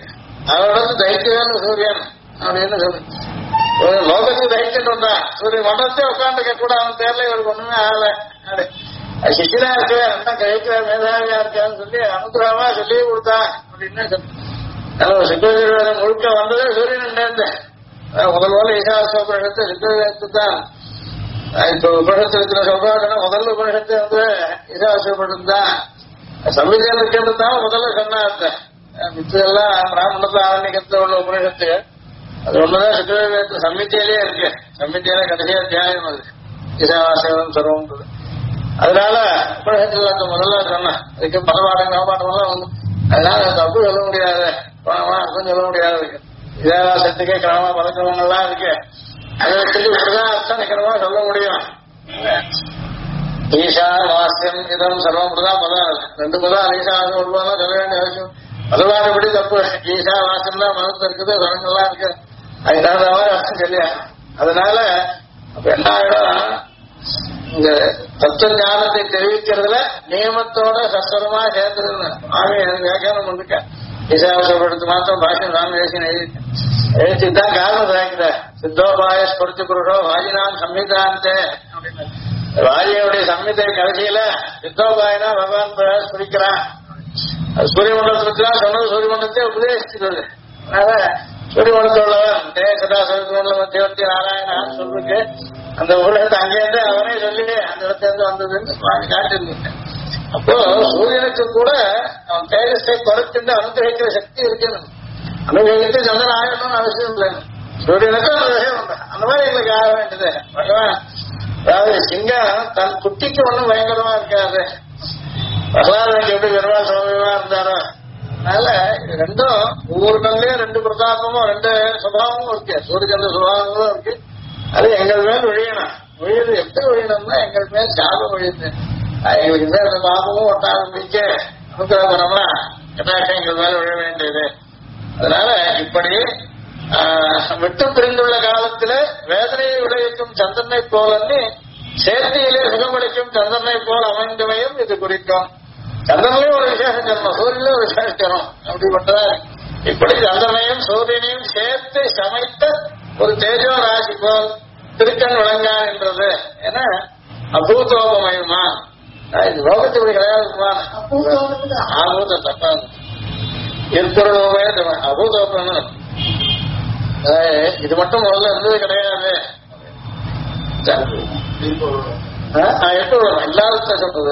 அவரோட தைரியமான சூரியன் அப்படின்னு சொல்லு. லோகத்துக்கு தைரியம் வந்தா சூரியன் மண்டலத்தே உட்காந்துக்க கூட அவன் பேர்ல இவருக்கு ஒண்ணுமே ஆகல. சிக்கிரா இருக்கு என்ன கழிக்கிற மேதாவியா இருக்கான்னு சொல்லி அனுகிரகமா சொல்லி கொடுத்தா அப்படின்னு சொல்லு. சித்தவேத முழுக்க வந்ததே சூரியன் நேர்ந்த முதல்ல ஈசாவாசியத்தை சித்தவேதத்து தான். இப்போ உபனிஷத்து இருக்கிற சொல்றாங்கன்னா முதல்ல உபனிஷத்து வந்து ஈசாவாசியப்பட்டு தான் சம்விதியில் இருக்கிறது தான் முதல்ல சொன்னார். மிச்சதெல்லாம் பிராமணத்துல ஆரம்பிக்கிறத உள்ள உபனிஷத்து அது ஒண்ணுதான் சித்தவேதத்து சம்மித்தியிலே இருக்கு. சம்மித்தியில கடைசியா தியானம் அது ஈசாவாசியம் சொல்றோம்ன்றது. அதனால உபனிஷத்துல அந்த முதல்ல சொன்னேன். அதுக்கு பலபாடம் நவபாடம் எல்லாம் வந்து அதனால தப்பு சொல்ல முடியாது, அர்த்தம் சொல்ல முடியாது. இருக்கு ஈசாவாசியத்துக்கே கிரமமா பதக்கிரமங்கள்லாம் இருக்கு. அதை வச்சுட்டு இப்படிதான் அர்த்தம் நிக்கிறமா சொல்ல முடியும். ஈஷா வாசியம் இதம் சர்வம் இப்படிதான் பதம். ரெண்டு பதம் ஈசாவாசியம் உருவாதான் சொல்ல வேண்டிய அவசியம். பதவானபடி தப்பு. ஈஷா வாசம் தான் மதத்துல இருக்குது, சரங்கெல்லாம் இருக்கு. அது தகுந்த மாதிரி அர்த்தம் சொல்லியா. அதனால அப்ப என்ன ஆயிடும், இந்த தத்துவ ஞானத்தை தெரிவிக்கிறதுல நியமத்தோட சஸ்வரமா சேர்ந்துருந்த ஆமே வியாக்கியானம் பண்ணிருக்க. ஈசாவாசியப்படுத்து மாத்திரம் பாஷன் ராம தேசியம் எழுதிதான் காரணம் சாய்க்கிற சித்தோபாய ஸ்புரித்து புருஷோ வாஜினாம் சம்ஹிதாந்தே அப்படின்னு. வாஜியோடைய சம்ஹிதை கடைசியில சித்தோபாயனா பகவான் ஸ்புரிக்கிறான். சூரிய மண்டலத்துல சொன்னது சூரிய மண்டலத்தை உபதேசிக்கிறது. அதனால சூரிய மண்டலத்தோள்ளவன் சதாசரத்துல தேவத்தி நாராயணான்னு சொல்லிருக்கு. அந்த உலகத்தை அங்கேருந்து அவனே சொல்லி அந்த இடத்துல இருந்து வந்ததுன்னு காட்டிருந்தேன். அப்போ சூரியனுக்கு கூட அவன் தேஜஸை குறைச்சிட்டு அனுகிரகிக்கிற சக்தி இருக்குன்னு. அனுகிரகித்து சந்திரன் ஆகணும்னு அவசியம் இல்லை. சூரியனுக்கும் அந்த விஷயம் உண்டு. அந்த மாதிரி எங்களுக்கு ஆக வேண்டியது பகவான். அதாவது சிங்கம் தன் குட்டிக்கு ஒன்றும் பயங்கரமா இருக்காது. பிரகலாதனுக்கு எப்படி பெருமாள் சௌமியமா இருந்தாரோ அதனால ரெண்டும் ஒவ்வொரு கல்லையும் ரெண்டு பிரதாபமும் ரெண்டு சுபாவமும் இருக்கு. சூரியச்சந்திர சுபாவங்களும் இருக்கு. அது எங்கள் மேல் ஒழியணும். ஒழியது எப்படி ஒழியணும்னா எங்கள் மேல் சாபம் ஒழியுது. எங்களுக்கு இந்த பாபமும் ஒட்ட ஆரம்பிக்க அனுகிரகமா கட்டாட்டம் எங்கள் மேல ஒழிய வேண்டியது. அதனால இப்படி விட்டு பிரிந்துள்ள காலத்துல வேதனையை விளைவிக்கும் சந்திரனை போலன்னு சேர்த்தியிலே சுகமளிக்கும் சந்திரனை போல் அமைந்தவையும் இது குறிக்கும். சந்திரனையும் ஒரு விசேஷ ஜன்மம், சூரியனையும் ஒரு விசேஷ ஜனம். அப்படிப்பட்ட இப்படி சந்திரனையும் சூரியனையும் சேர்த்து சமைத்த ஒரு தேஜோ ராசி போல் திருக்கண் விளங்கா என்றது. ஏன்னா அபூதோபமயமா இது லோகத்துக்கு கிடையாதுமா ஆபூத தப்பாங்க இருப்பொருளோமே அபூதோபம். இது மட்டும் முதல்ல இருந்தது கிடையாது. எல்லாரும் சொல்றது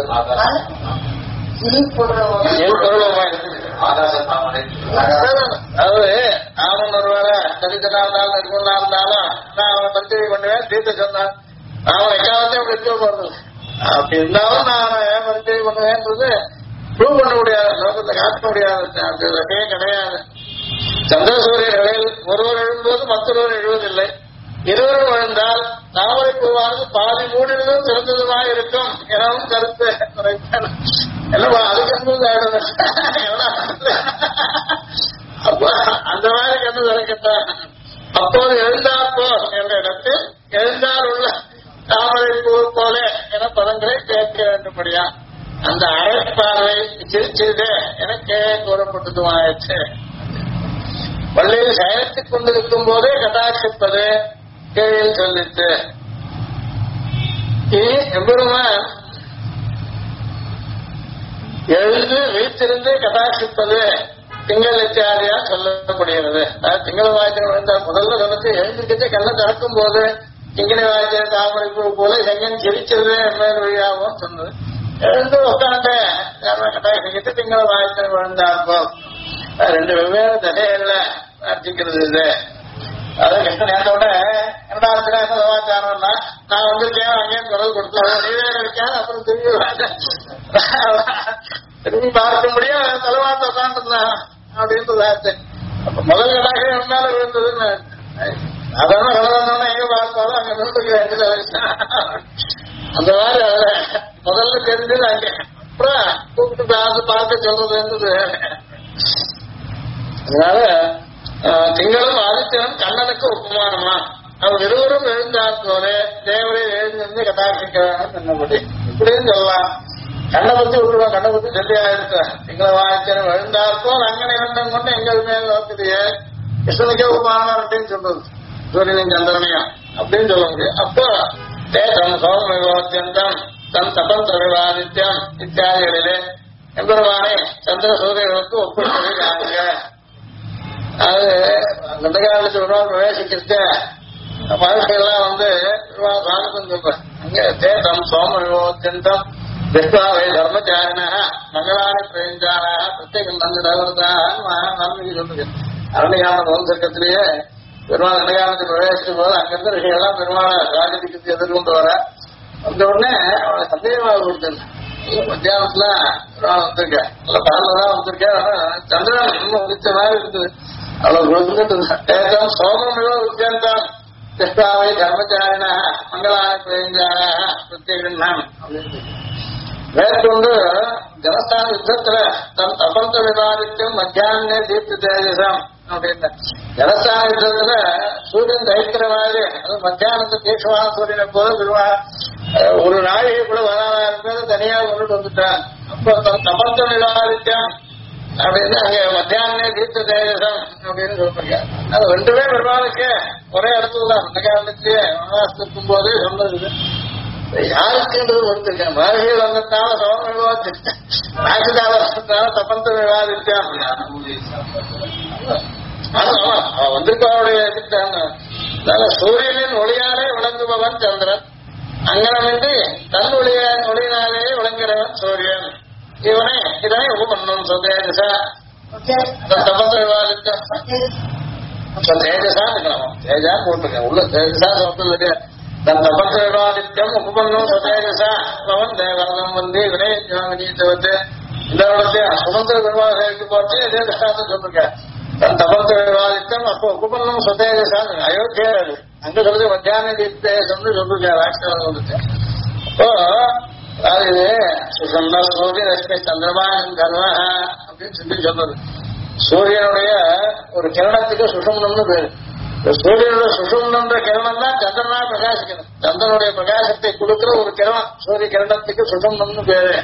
அதாவது அவன் ஒருவேளை தரிசனா இருந்தாலும் நிர்மலா இருந்தாலும் நான் அவனை பரிச்சை பண்ணுவேன் தீர்த்த சொன்னான். அவன் எக்காலத்தையும் அப்படி இருக்க போறது. அப்படி இருந்தாலும் நான் ஏன் பரிச்சை பண்ணுவேன்றது ப்ரூவ் பண்ண முடியாது, லோகத்தை காட்ட முடியாது. அந்த விஷயம் கிடையாது. சந்திர சூரியர்களில் ஒருவர் எழும்போது மற்றொருவர் எழுவதில்லை. இருவரும் விழுந்தால் தாமரை பூவானது பாதி மூடினதும் சிறந்ததுமாக இருக்கும் எனவும் கருத்து. என்னவா அதுக்கு அப்போ அந்த மாதிரி கண்ணு திறக்கத்தான். அப்போது எழுந்தாப்போ என்ற இடத்தில் எழுந்தால் உள்ள தாமரை பூ போல என பதங்களை கேட்க வேண்டும்படியா அந்த அரைப்பார்வை சிரிச்சது எனக்கே கூறப்பட்டதுமாயிற்று. பள்ளியில் சயனித்துக் கொண்டிருக்கும் போதே கட்டாட்சிப்பது கேள்வியில் சொல்லிட்டு எம்பெருமான் எழுந்து வீட்டிலிருந்து கட்டாட்சிப்பது திங்கள் இத்தியாதியா சொல்லப்படுகிறது. திங்கள் வாய்த்திரம் விழுந்தால் முதல்ல சொன்னது எழுந்துக்கிட்டு கண்ணை திறக்கும் போது திங்களை வாய்த்திர தாமரை பூ போல செங்கன் சிரிச்சது என் வழியாகவும் சொன்னது. எழுந்து உட்காந்து கட்டாட்சிக்கிட்டு திங்களை வாய்த்திரம் விழுந்தார்ப்போம். ரெண்டு வெவ்வேறு தசைகள்ல அர்ச்சிக்கிறது இது. அது கிருஷ்ணன் நேரத்தோட இரண்டாவது சமாச்சாரம்னா நான் வந்திருக்கேன் அங்கேயும் குரல் கொடுத்தேன் நீவே இருக்கேன். அப்புறம் திரும்பி பார்க்க முடியும் தலைவாத்த உட்காந்துருந்தான் அப்படின்றது. அப்ப முதல் கடாக மேல விழுந்ததுன்னு அதான் கலவந்தோன்னா எங்க பார்த்தாலும் அங்க நின்று அந்த மாதிரி முதல்ல தெரிஞ்சது அங்க. அப்புறம் கூப்பிட்டு பார்க்க சொல்றது இருந்தது. அதனால திங்களும் ஆதித்யனும் கண்ணனுக்கு உபமானமா அவர் இருவரும் எழுந்தார் போல தேவரை எழுந்திருந்து கட்டாட்சிக்க வேணும் என்னபடி இப்படின்னு சொல்லலாம். கண்ணை பத்தி விட்டுருவோம், கண்ணை பத்தி சொல்லி ஆயிருக்கு. எங்களை வாய்ச்சனும் எழுந்தார்ப்போ அங்கனை கண்டம் கொண்டு எங்கள் மேல் நோக்குதியே கிருஷ்ணனுக்கே உபமானம் அப்படின்னு சொல்றது. சூரியனின் சந்திரனையும் அப்படின்னு சொல்ல முடியும். அப்போ தேசம் சோமவிவோத்தியந்தம் தன் தபந்த விவாதித்யம் இத்தியாதிகளிலே எம்பெருமானை சந்திர சூரியர்களுக்கு ஒப்பிடுவதை காணுங்க. அது அந்த காலத்து விருவாக பிரவேசிக்கிறது மகர்ஷிகள்லாம் வந்து விருவாக சுவாகத்தம் சொல்றேன். அங்க தேசம் சோம விவோத்தியந்தம் விஸ்வாவை தர்மச்சாரிண மங்களான பிரேஞ்சான பிரத்யேகம் நன்கு நகர்ந்தான்னு சொல்லுங்க. அரண்யான வம்சத்திலேயே பெருமாள் அடையாளத்தை பிரவேசிக்கும் போது அங்கிருந்து ரிஷிகள்லாம் பெருமாளை ராஜதிக்கு எதிர்கொண்டு வர வந்த உடனே அவனை சந்தேகமாக கொடுத்தேன். மத்தியானத்துல வந்திருக்கேன், நல்ல பகல்தான் வந்திருக்கேன். சந்திரன் இன்னும் உதிச்ச மாதிரி இருக்குது. அவ்வளவு கொடுத்துட்டு சோகமிழோ உத்தியந்தான் கிருஷ்ணாவை தர்மச்சாரிண மங்களான பிரேஞ்சான பிரத்யேகன் அப்படின்னு மேற்கொண்டு ஜனஸ்தான யுத்தத்துல தன் தபந்த விவாதிக்கும் மத்தியானே தீப்தி தேஜசம் அப்படின்னு ஜனஸ்தான யுத்தத்துல சூரியன் தயிக்கிற மாதிரி அது மத்தியானத்து தீட்சமான சூரியனை போல திருவா ஒரு நாழிகை கூட வராத தனியாக கொண்டுட்டு வந்துட்டான். அப்போ தன் தபந்த விவாதிக்கம் அப்படின்னு அங்க மத்தியானே தீப்தி தேஜசம் அப்படின்னு சொல்றாங்க. அது ரெண்டுமே பெருமாளுக்கு ஒரே இடத்துல தான் அந்த காலத்திலேயே வனவாசத்துக்கும் போது சொன்னது. யாருக்குன்றது வந்துருக்கேன் மகர்கள் வந்ததுனால சோம விவாதித்தேன், நாக்குதால வந்ததுனால தப்பந்த விவாதித்தான். அவன் வந்திருக்கவருடைய எதிர்த்தாங்க. சூரியனின் ஒளியாலே விளங்குபவன் சந்திரன், அங்கனமின்றி தன் ஒளியினாலே விளங்குகிறவன் சூரியன். இதனை உபமன்னம் தேஜசா தப்பந்த விவாதித்தான். தேஜசா இருக்கணும், தேஜா போட்டிருக்கேன் உள்ள தேஜசா சொல்றது. தன் தபந்த விவாதித்யம் உபமன்னம் தேஜசா பவன் தேவரம் வந்து வினயத்தை இந்த இடத்துல சுமந்திர விவாதத்துக்கு போச்சு இதே திஷ்டாந்தம் சொல்லிருக்க. தன் தபந்த விவாதித்தம் அப்போ உபமன்னம் சுதேஜசா அயோத்தியா அங்க சொல்றது மத்தியான தீர்த்தேசம்னு சொல்லிருக்க ராஷ்டிரம் சொல்லிட்டு. அப்போ அதாவது சுஷம்னா சூரியன் ரஷ்மி சந்திரமான் கர்வ அப்படின்னு சொல்லி சொல்றது. சூரியனுடைய ஒரு கிரணத்துக்கு சுஷம்னம்னு பேரு. சூரியனுடைய சுஷும்ன்ற கிரணம் தான் சந்திரனா பிரகாசிக்கணும். சந்திரனுடைய பிரகாசத்தை கொடுக்கிற ஒரு கிரணம் சூரிய கிரணத்துக்கு சுஷும்னு பேரு.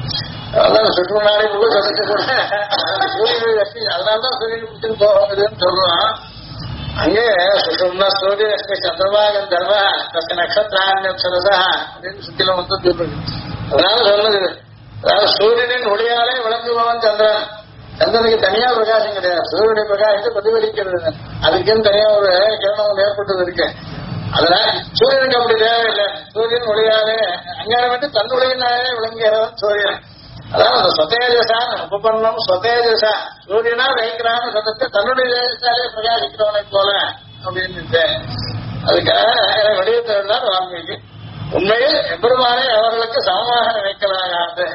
அதான் சுற்றுநாடி முழு சொல்லிட்டு கூட சூரியனுடைய ரஷ்மி அதனால்தான் சூரியன் பிடிச்சிட்டு போகுதுன்னு சொல்றான். அங்கே சுஷும்னா சூரிய ரஷ்மி சந்திரபாகன் தர்ம தக்க நட்சத்திரா அப்படின்னு சுத்தில வந்து சொல்றது. அதனால சொல்லுது, அதாவது சூரியனின் ஒளியாலே விளங்குபவன் சந்திரன். சந்திரனுக்கு தனியா பிரகாசம் கிடையாது, சூரியனுடைய பிரகாசத்தை பிரதிபலிக்கிறது. அதுக்குன்னு தனியா ஒரு கிரணம் ஏற்பட்டது இருக்கு. அதனால சூரியனுக்கு அப்படி தேவையில்லை. சூரியன் ஒளியாலே அங்காரம் விட்டு தன் ஒளியினாலே விளங்குகிறவன் சூரியன். அதாவது அந்த சொதேஜசான் உபபன்னம் சொதேஜசா சூரியனா வைக்கிறான்னு சொன்னது தன்னுடைய தேஜசாலே பிரகாசிக்கிறவனை போல அப்படின்னு அதுக்காக வெளியிட்டார் வால்மீகி. உண்மையில் எம்பெருமானை அவர்களுக்கு சமமாக நினைக்கலாகாது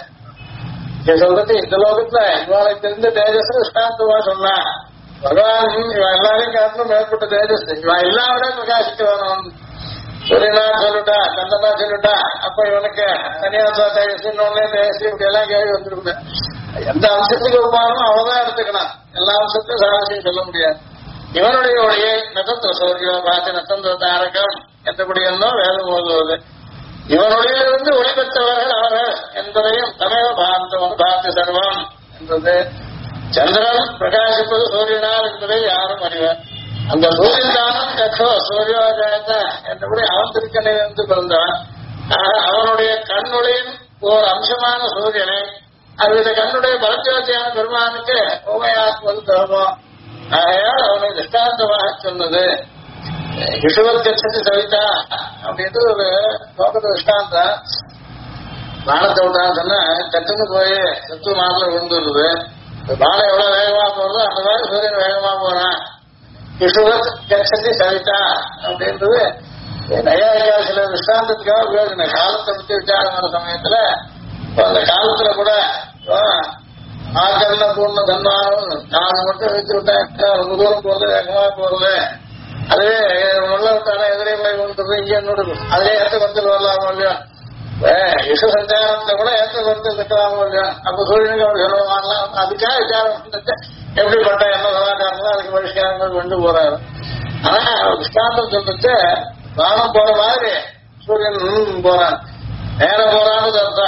சொல்றது. இந்த லோகத்துல இவாளை தெரிந்த தேஜஸ் ஸ்தாந்தமா சொன்னா பகவான் இவன் எல்லாரையும் காட்டிலும் மேற்பட்ட தேஜஸ் இவன் எல்லாரோட பிரகாசிக்கிறவன். சூரியனா சொல்லிட்டா சந்தனா சொல்லிட்டா அப்ப இவனுக்கு தனியா தேஜஸ் இன்னொன்னே தேஜஸ் இப்படி எல்லாம் கேள்வி வந்துருக்கு. எந்த அம்சத்துக்கு உபானும் அவதான் எடுத்துக்கணும், எல்லா அம்சத்தையும் சாரசியம் சொல்ல முடியாது. இவனுடைய ஒளியை நட்சத்திர சூரியோ பாசி நட்சத்திர தாரகம் என்றபடி என்னோ வேதம் ஓதுவது. இவனுடையிலிருந்து ஒளி பெற்றவர்கள் அவர்கள் என்பதையும் தமேவ பாந்தவன் பார்த்து சர்வம் என்றது. சந்திரன் பிரகாசிப்பது சூரியனால் என்பதை யாரும் அறிவர். அந்த சூரியன் தானும் கற்றோ சூரியோஜாயத்த என்றபடி அவன் திருக்கணிலிருந்து பிறந்தவன். அவனுடைய கண்ணொளியின் ஓர் அம்சமான சூரியனை அது கண்ணுடைய பலஜோதியான பெருமானுக்கு ஓமையாக்குவது தர்மம். ஆகையால் அவனை திஷ்டாந்தமாக சொன்னது. விஷுவர்கட்சத்து சவிதா அப்படின்ட்டு ஒரு லோகத்து திஷ்டாந்தம். பானத்தை விட்டான்னு சொன்னா கட்டுன்னு போய் சத்து மாதத்துல விழுந்துருது. பானம் எவ்வளவு வேகமா போறதோ அந்த மாதிரி சூரியன் வேகமா போறான். விஷுவர்கட்சத்து சவிதா அப்படின்றது நையாயிகா சில திஷ்டாந்தத்துக்காக உபயோகிக்கணும். காலத்தை பற்றி விசாரம் பண்ண சமயத்துல அந்த காலத்துல கூட ஆக்கல்ல பூர்ண தன்மானம் நான் மட்டும் வச்சு விட்டா ரொம்ப தூரம் போறது வேகமா போறது. அதுவே உள்ள விட்டானா எதிரே போய் கொண்டு இங்கே இருக்கும். அதே ஏற்ற குறைச்சல் வரலாமோ இல்லையா? விஷ சஞ்சாரத்தை கூட ஏற்ற குறைச்சல் திட்டலாமோ இல்லையா? அப்ப சூரியனுக்கு அவர் செலவு வாங்கலாம். அதுக்காக விசாரம் பண்ணிட்டு எப்படிப்பட்ட என்ன சமாச்சாரங்களோ அதுக்கு பரிஷ்காரங்கள் கொண்டு போறாரு. ஆனா திஷ்டாந்தம் சொல்லிட்டு பானம் போற மாதிரி சூரியன் போறான். நேரம் போறான்னு அர்த்தம்.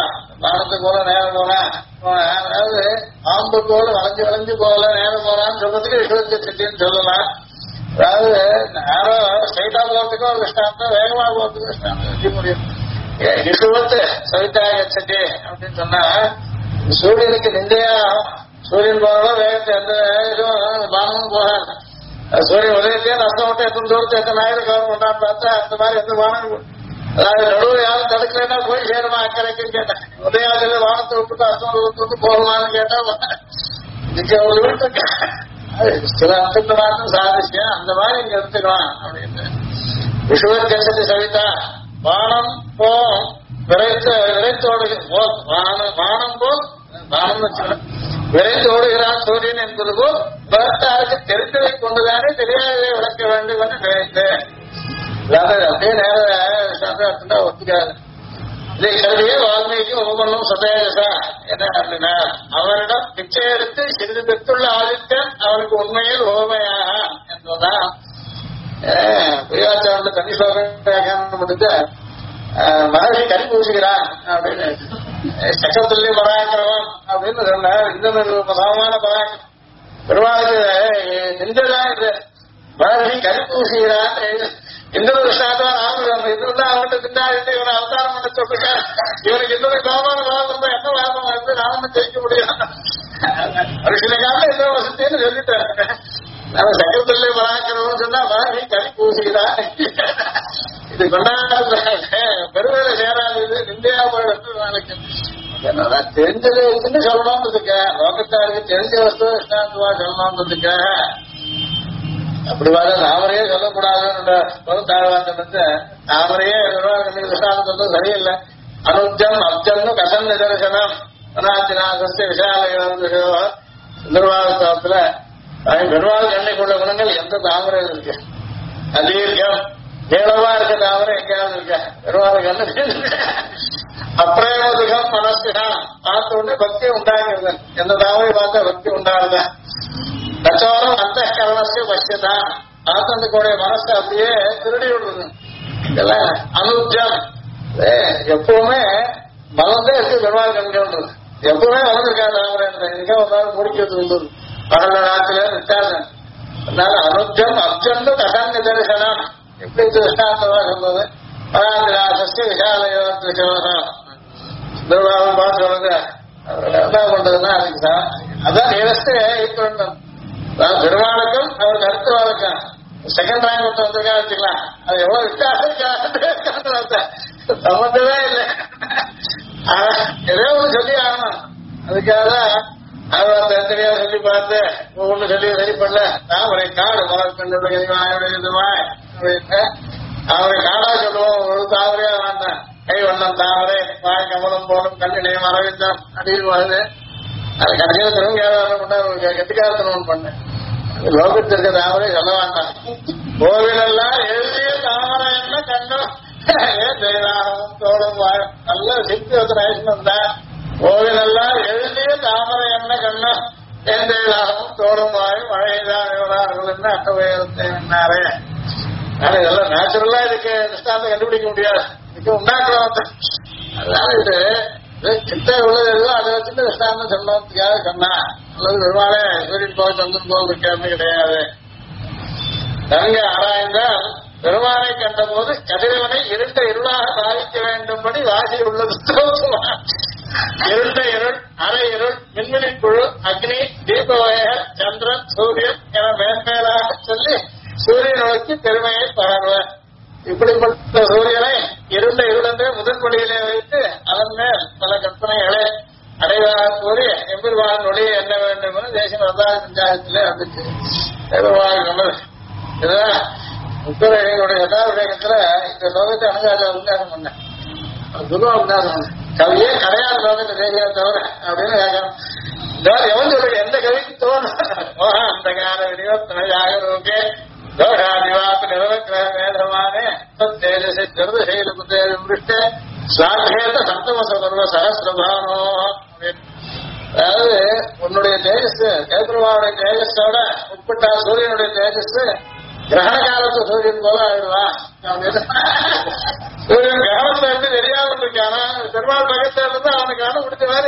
வானத்து போல நேரம் போறான், அதாவது பாம்பு போல வளைஞ்சு வளைஞ்சு போல நேரம் போறான்னு சொல்றதுக்கு விசுவத்த சட்டின்னு சொல்லலாம். அதாவது நேரம் ஸ்ட்ரைட்டா போறதுக்கும் ஒரு கஷ்டம், வேகமா போறதுக்கு கஷ்டம் முடியும். விசுவத்து சவிதாக சட்டி அப்படின்னு சொன்னா சூரியனுக்கு நிந்தையா சூரியன் போறதோ வேகத்தை எந்த இதுவும் பானமும் போகாது. சூரியன் உதயத்தையே நஷ்டம் விட்டு எத்தனை தூரத்தை எத்தனை ஆயிரம் கவர் பண்ணான்னு பார்த்தா அந்த மாதிரி எந்த வானம் அதாவது நடுவில் யாரும் தடுக்கலைன்னா போய் சேருமா அக்கறைக்குன்னு கேட்டேன். உதயாதில வானத்தை விட்டு அர்த்தம் விட்டு போகலான்னு கேட்டா இதுக்கு ஒரு வீட்டு சில அர்த்தத்தை சாதிச்சேன். அந்த மாதிரி இங்க எடுத்துக்கலாம் அப்படின்னு விசுவத் கசதி சவிதா வானம் போ விரைத்தோடு போல் வானம் போல் வானம் வச்சுக்கணும் விரைந்து ஓடுகிறான் சூரியன் என்பது போல் பக்தாருக்கு தெரிந்ததை கொண்டுதானே தெரியாததை விளக்க வேண்டும் என்று நினைத்தேன். அப்படியே நேரம் ஒத்துக்காது. இதை கருதியே வால்மீகி உபமன்னும் சதேஜசா என்ன அப்படின்னா அவரிடம் பிச்சை எடுத்து சிறிது பெற்றுள்ள ஆதித்தன் அவனுக்கு உண்மையில் ஓமையாக என்பதுதான் பிரியாச்சாரன் தனி சோகம் முடித்த மகனை கறி பூசுகிறான் அப்படின்னு சக்கரத்திலே பராக்கிரமம் அப்படின்னு சொன்னார். இன்னும் சமமான பராக்கிரம் பெருமாளுக்கு நின்றதான் இது மகனை கறி பூசுகிறான். இன்னொரு விஷயத்தான் ஆகும் இதுதான் அவன்கிட்ட பின்னாடி இவனை அவதாரம் பண்ண சொல்லுங்க. இவனுக்கு இன்னொரு கோமான வாதம் இருந்தா என்ன வாதம் வந்து நாம ஜெயிக்க முடியும். ஒரு சில காலம் என்ன வசதின்னு சொல்லிட்டாங்க. நம்ம சக்கரத்திலே பராக்கிரமம் சொன்னா மகனை கறி பூசுகிறான். இது கொண்டாடுறாங்க பெருவேலை சேராது. இது நிந்தையா போயிடுறது நாளைக்கு என்னதான் தெரிஞ்சது இருக்குன்னு சொல்லணும்ன்றதுக்க லோகத்தாருக்கு தெரிஞ்ச வஸ்து இஷ்டாந்தமா சொல்லணும்ன்றதுக்காக அப்படி வாங்க தாமரையே சொல்லக்கூடாதுன்னு தாழ்வாந்தத்தை தாமரையே விஷ்டாந்தம் சொல்றது சரியில்லை. அனுஜம் அப்ஜம்னு கசன் நிதர்சனம் அனாத்தினாசஸ்து விஷாலயோ சுந்தரவாதத்துல பெருமாள் கண்ணை கொண்ட குணங்கள் எந்த தாமரையில் இருக்கு. அதீர்க்கம் நீளமா இருக்க தாமரை எங்கேயாவது இருக்க பெருமாள் கண்ணு அப்பிரயோகம் மனசுதான் பார்த்த உடனே பக்தி உண்டாகிறது. எந்த தாமரை பார்த்தா பக்தி உண்டாகுத கச்சோரம் அந்த கரணத்தை பட்சதான் ஆத்தந்துக்கூடிய மனசு அப்படியே திருடி விடுறது. இதெல்லாம் அனுஜம் எப்பவுமே மலர்ந்தே இருக்கு பெருமாள் கண்கள் எப்பவுமே வளர்ந்துருக்காது தாமரை எங்க வந்தாலும் முடிக்கிறது உள்ளது பகல ராத்திர விட்டாசன். அதனால அனுஜம் அப்ஜம் கசன் நிதர்சனம் எப்படி திருஷ்டாந்தமா சொல்றது பராந்திராசஸ்து விஷாலயோ துர்பாவம் பார்த்து சொல்லுங்க. என்ன பண்றதுன்னா அதுக்கு அதான் நிரஸ்தே ஈக்குவல் பெருமாளுக்கும் அவருக்கு அடுத்த வாழ்க்கம் செகண்ட் ரேங்க் மட்டும் வந்திருக்கா வச்சுக்கலாம். அது எவ்வளவு வித்தியாசம் சம்பந்தமே இல்லை. ஏதோ ஒண்ணு சொல்லி ஆகணும். அதுக்காக அவர் எத்தனையோ சொல்லி பார்த்து ஒண்ணு சொல்லி சரி பண்ணல. தாமரை காடு மலர்கண்டுடைய அப்படின்னு அவரை காடா சொல்லுவோம். ஒரு தாமரையா வேண்டாம் கை வண்ணம் தாமரை வாய் கமலம் போலும் கண்ணினை மரவிந்தான் அப்படின்னு வருது. அது கடைசியில் திரும்ப கெட்டிக்காரத்தனம் பண்ணேன். லோகத்தில் இருக்க தாமரை சொல்ல வேண்டாம். கோவிலெல்லாம் எழுதிய தாமரை என்ன கண்ணும் ஜெயராகவும் தோடும் நல்ல சித்தி வசனம் தான். கோவிலெல்லாம் எழுதிய தாமரை என்ன கண்ணும் தேந்தையிலாகவும் தோடும் வாயும் மழைதான் விவரார்கள் அட்டவையத்தை என்னாரே. ஆனா இதெல்லாம் நேச்சுரலா இதுக்கு நிஷ்டாந்தம் கண்டுபிடிக்க முடியாது. இதுக்கு உண்டாக்குறோம். அதனால இது கிட்ட உள்ளது எதுவோ அதை வச்சுட்டு நிஷ்டாந்தம் சொல்லணும்னதுக்காக சொன்னா அல்லது பெருமாளே சூரியன் போய் சந்திரன் போல் இருக்காருன்னு கிடையாது. நன்கு ஆராய்ந்தால் பெருமாளை கண்ட போது கதிரவனை இருண்ட இருளாக பாதிக்க வேண்டும்படி வாசி உள்ளது. இருண்ட இருள் அரை இருள் மின்மினி குழு அக்னி தீபவயர் சந்திரன் சூரியன் என மேன்மேலாக சொல்லி சூரியன் நோக்கி பெருமையை பகர்வர். இப்படிப்பட்ட சூரியனை இருண்ட இருளென்றே முதல் பள்ளியிலே வைத்து அதன் மேல் பல கற்பனைகளை அடைவாக கூறி எம்பெருமான் ஒளியை எண்ண வேண்டும் என தேசிய வரதார பஞ்சாயத்திலே வந்துச்சு. எம்பெருமான் சொன்னது இதுதான் முப்பரைகளுடைய யதாவிடயத்துல இந்த லோகத்தை அணுகாத உண்டாசம் பண்ணேன். துருவா உண்டாசம் கவியே கிடையாது லோகத்தை தேசியா தவிர அப்படின்னு கேட்கணும். எவன் சொல்லுங்க எந்த கவிக்கு தோணும் அந்த கால விநியோகத்தினையாக ரோகே தோஷாதிவாக்கு நிரவக்கிரக மேதமானே தேஜசி திருதசைல புத்தேஷ்ட சாந்தேத சப்தம சர்வ சகசிரபானோ அப்படின்னு. அதாவது உன்னுடைய தேஜஸ் கேதுருவாவுடைய தேஜஸோட உட்பட்ட சூரியனுடைய தேஜஸ் கிரகண காலத்து சூரியன் போல ஆயிடுவான். சூரியன் கிரகணத்துல இருந்து தெரியாம இருக்கானா பெருமாள் பகத்துல இருந்து அவனுக்கு காண முடிச்ச மாதிரி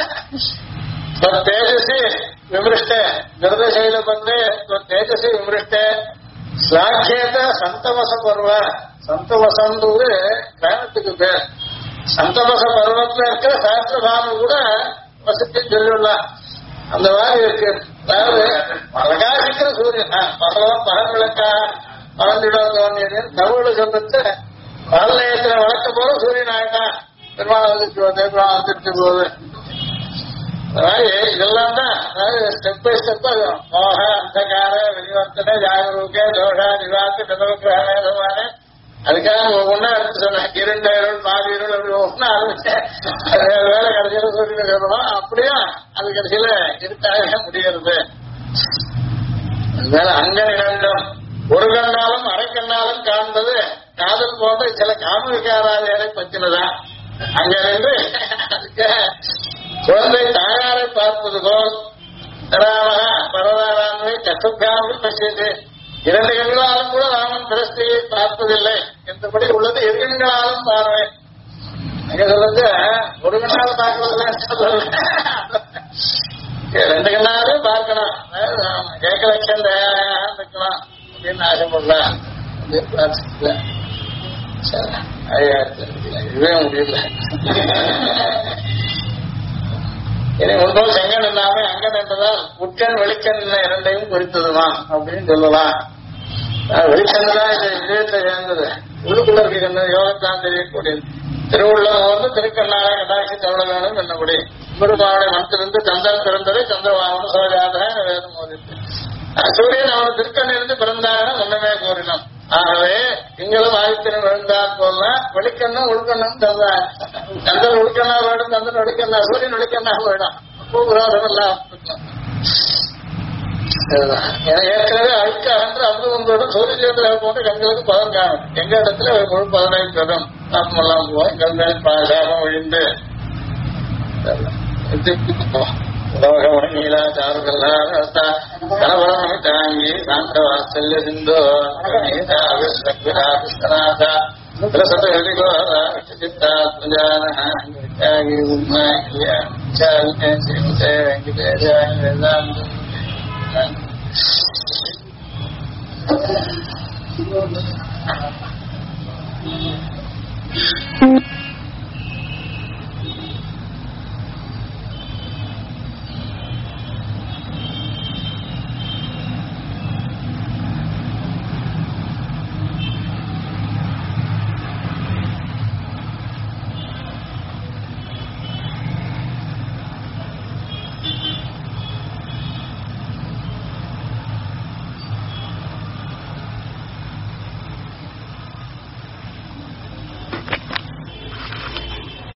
தேஜசி விமிருஷ்ட நிர்தசையில வந்து தேஜசி விமிருஷ்ட ஸ்லாக்கியத சந்தவச பருவ சந்தவசம்னு கிரகணத்துக்கு பேர். சந்தவச பருவத்துல இருக்கிற சாஸ்திரபானு கூட வசத்தின்னு சொல்லிடலாம். அந்த மாதிரி இருக்கு. அதாவது பிரகாசிக்கிற சூரியன் பகல் விளக்கா பகலிடம் தோன்றியது தமிழ் சொல்றது பகல் நேரத்துல வளர்க்க போல சூரியன் ஆயிட்டான் பெருமாள் வந்துட்டு வந்துட்டு போகுது. அதாவது இதெல்லாம் தான் அதாவது ஸ்டெப் பை ஸ்டெப் மோக அந்தகார வெளிவர்த்தனை ஜாகரூக தோஷ நிவாச கதவுக்கிரகமான அதுக்காக ஒவ்வொன்னா எடுத்து சொன்னேன். இரண்டு இருள் பாதி இருள் அப்படி ஒவ்வொன்னா ஆரம்பிச்சேன். வேலை கடைசியில சூரியன் சொல்லணும். அப்படியா அது கடைசியில இருட்டாக முடிகிறது. அதனால அங்க இரண்டும் ஒரு கண்ணாலும் அரை கண்ணாலும் காண்பது காதல் போன்ற சில காமவிகாராதிகளை பற்றினதான். அங்க நின்று அதுக்கு குழந்தை தாயாரை பார்ப்பது போல் ராம பரதாராமை கற்றுக்காமல் பற்றியது. இரண்டு கண்களாலும் கூட ராமன் பிரஸ்தியை பார்ப்பதில்லை என்றபடி உள்ளது. இரு கண்களாலும் பார்வேன். அங்க சொல்லுங்க ஒரு கண்ணால் பார்க்கறதுல ரெண்டு கண்ணாலும் பார்க்கணும். ஏக லட்சம் இருக்கலாம் அப்படின்னு ஆசைப்படலாம் அப்படின்னு பிரார்த்திக்கல. இதுவே முடியல. இனி முன்போல் செங்கன் இல்லாம அங்கன் என்றதால் உட்கண் வெளிக்கண் இரண்டையும் குறித்ததுமா அப்படின்னு சொல்லலாம். வெளிக்கண்ணு தான் இது இதயத்தை சேர்ந்தது. உள்ளுக்குள்ள இருக்க யோகத்தான் தெரியக்கூடியது. திருவுள்ளம் வந்து திருக்கண்ணாக கடாட்சி தவள வேணும் என்னபடி பெருமாவுடைய மனத்திலிருந்து சந்திரன் பிறந்ததை சந்திரவாகன சோஜாத வேதம் மோதித்து சூரியன் அவன் திருக்கண்ணிலிருந்து பிறந்தாங்க முன்னமே கூறினோம். ஆகவே நீங்களும் ஆதித்திரம் விழுந்தார் போல வெளிக்கண்ணும் உள்கண்ணும் தந்தார். சந்திரன் உள்கண்ணா வேணும், சந்திரன் ஒளிக்கண்ணா, சூரியன் ஒளிக்கண்ணா வேணும். விரோதம் எல்லாம் ஏற்கனவே அழுக்காக அமிர்தங்களோட சூரியத்துல போட்டு கண்களுக்கு பதம் காணும். எங்க இடத்துல முழு பதனை பெறும். நாமெல்லாம் போய் கண்கள் பாசாரம் ஒழிந்து நீலா சாருகல்லா கணவரம் தாங்கி சாந்த வாத்சல்ய சிந்தோ சித்தாத்மஜான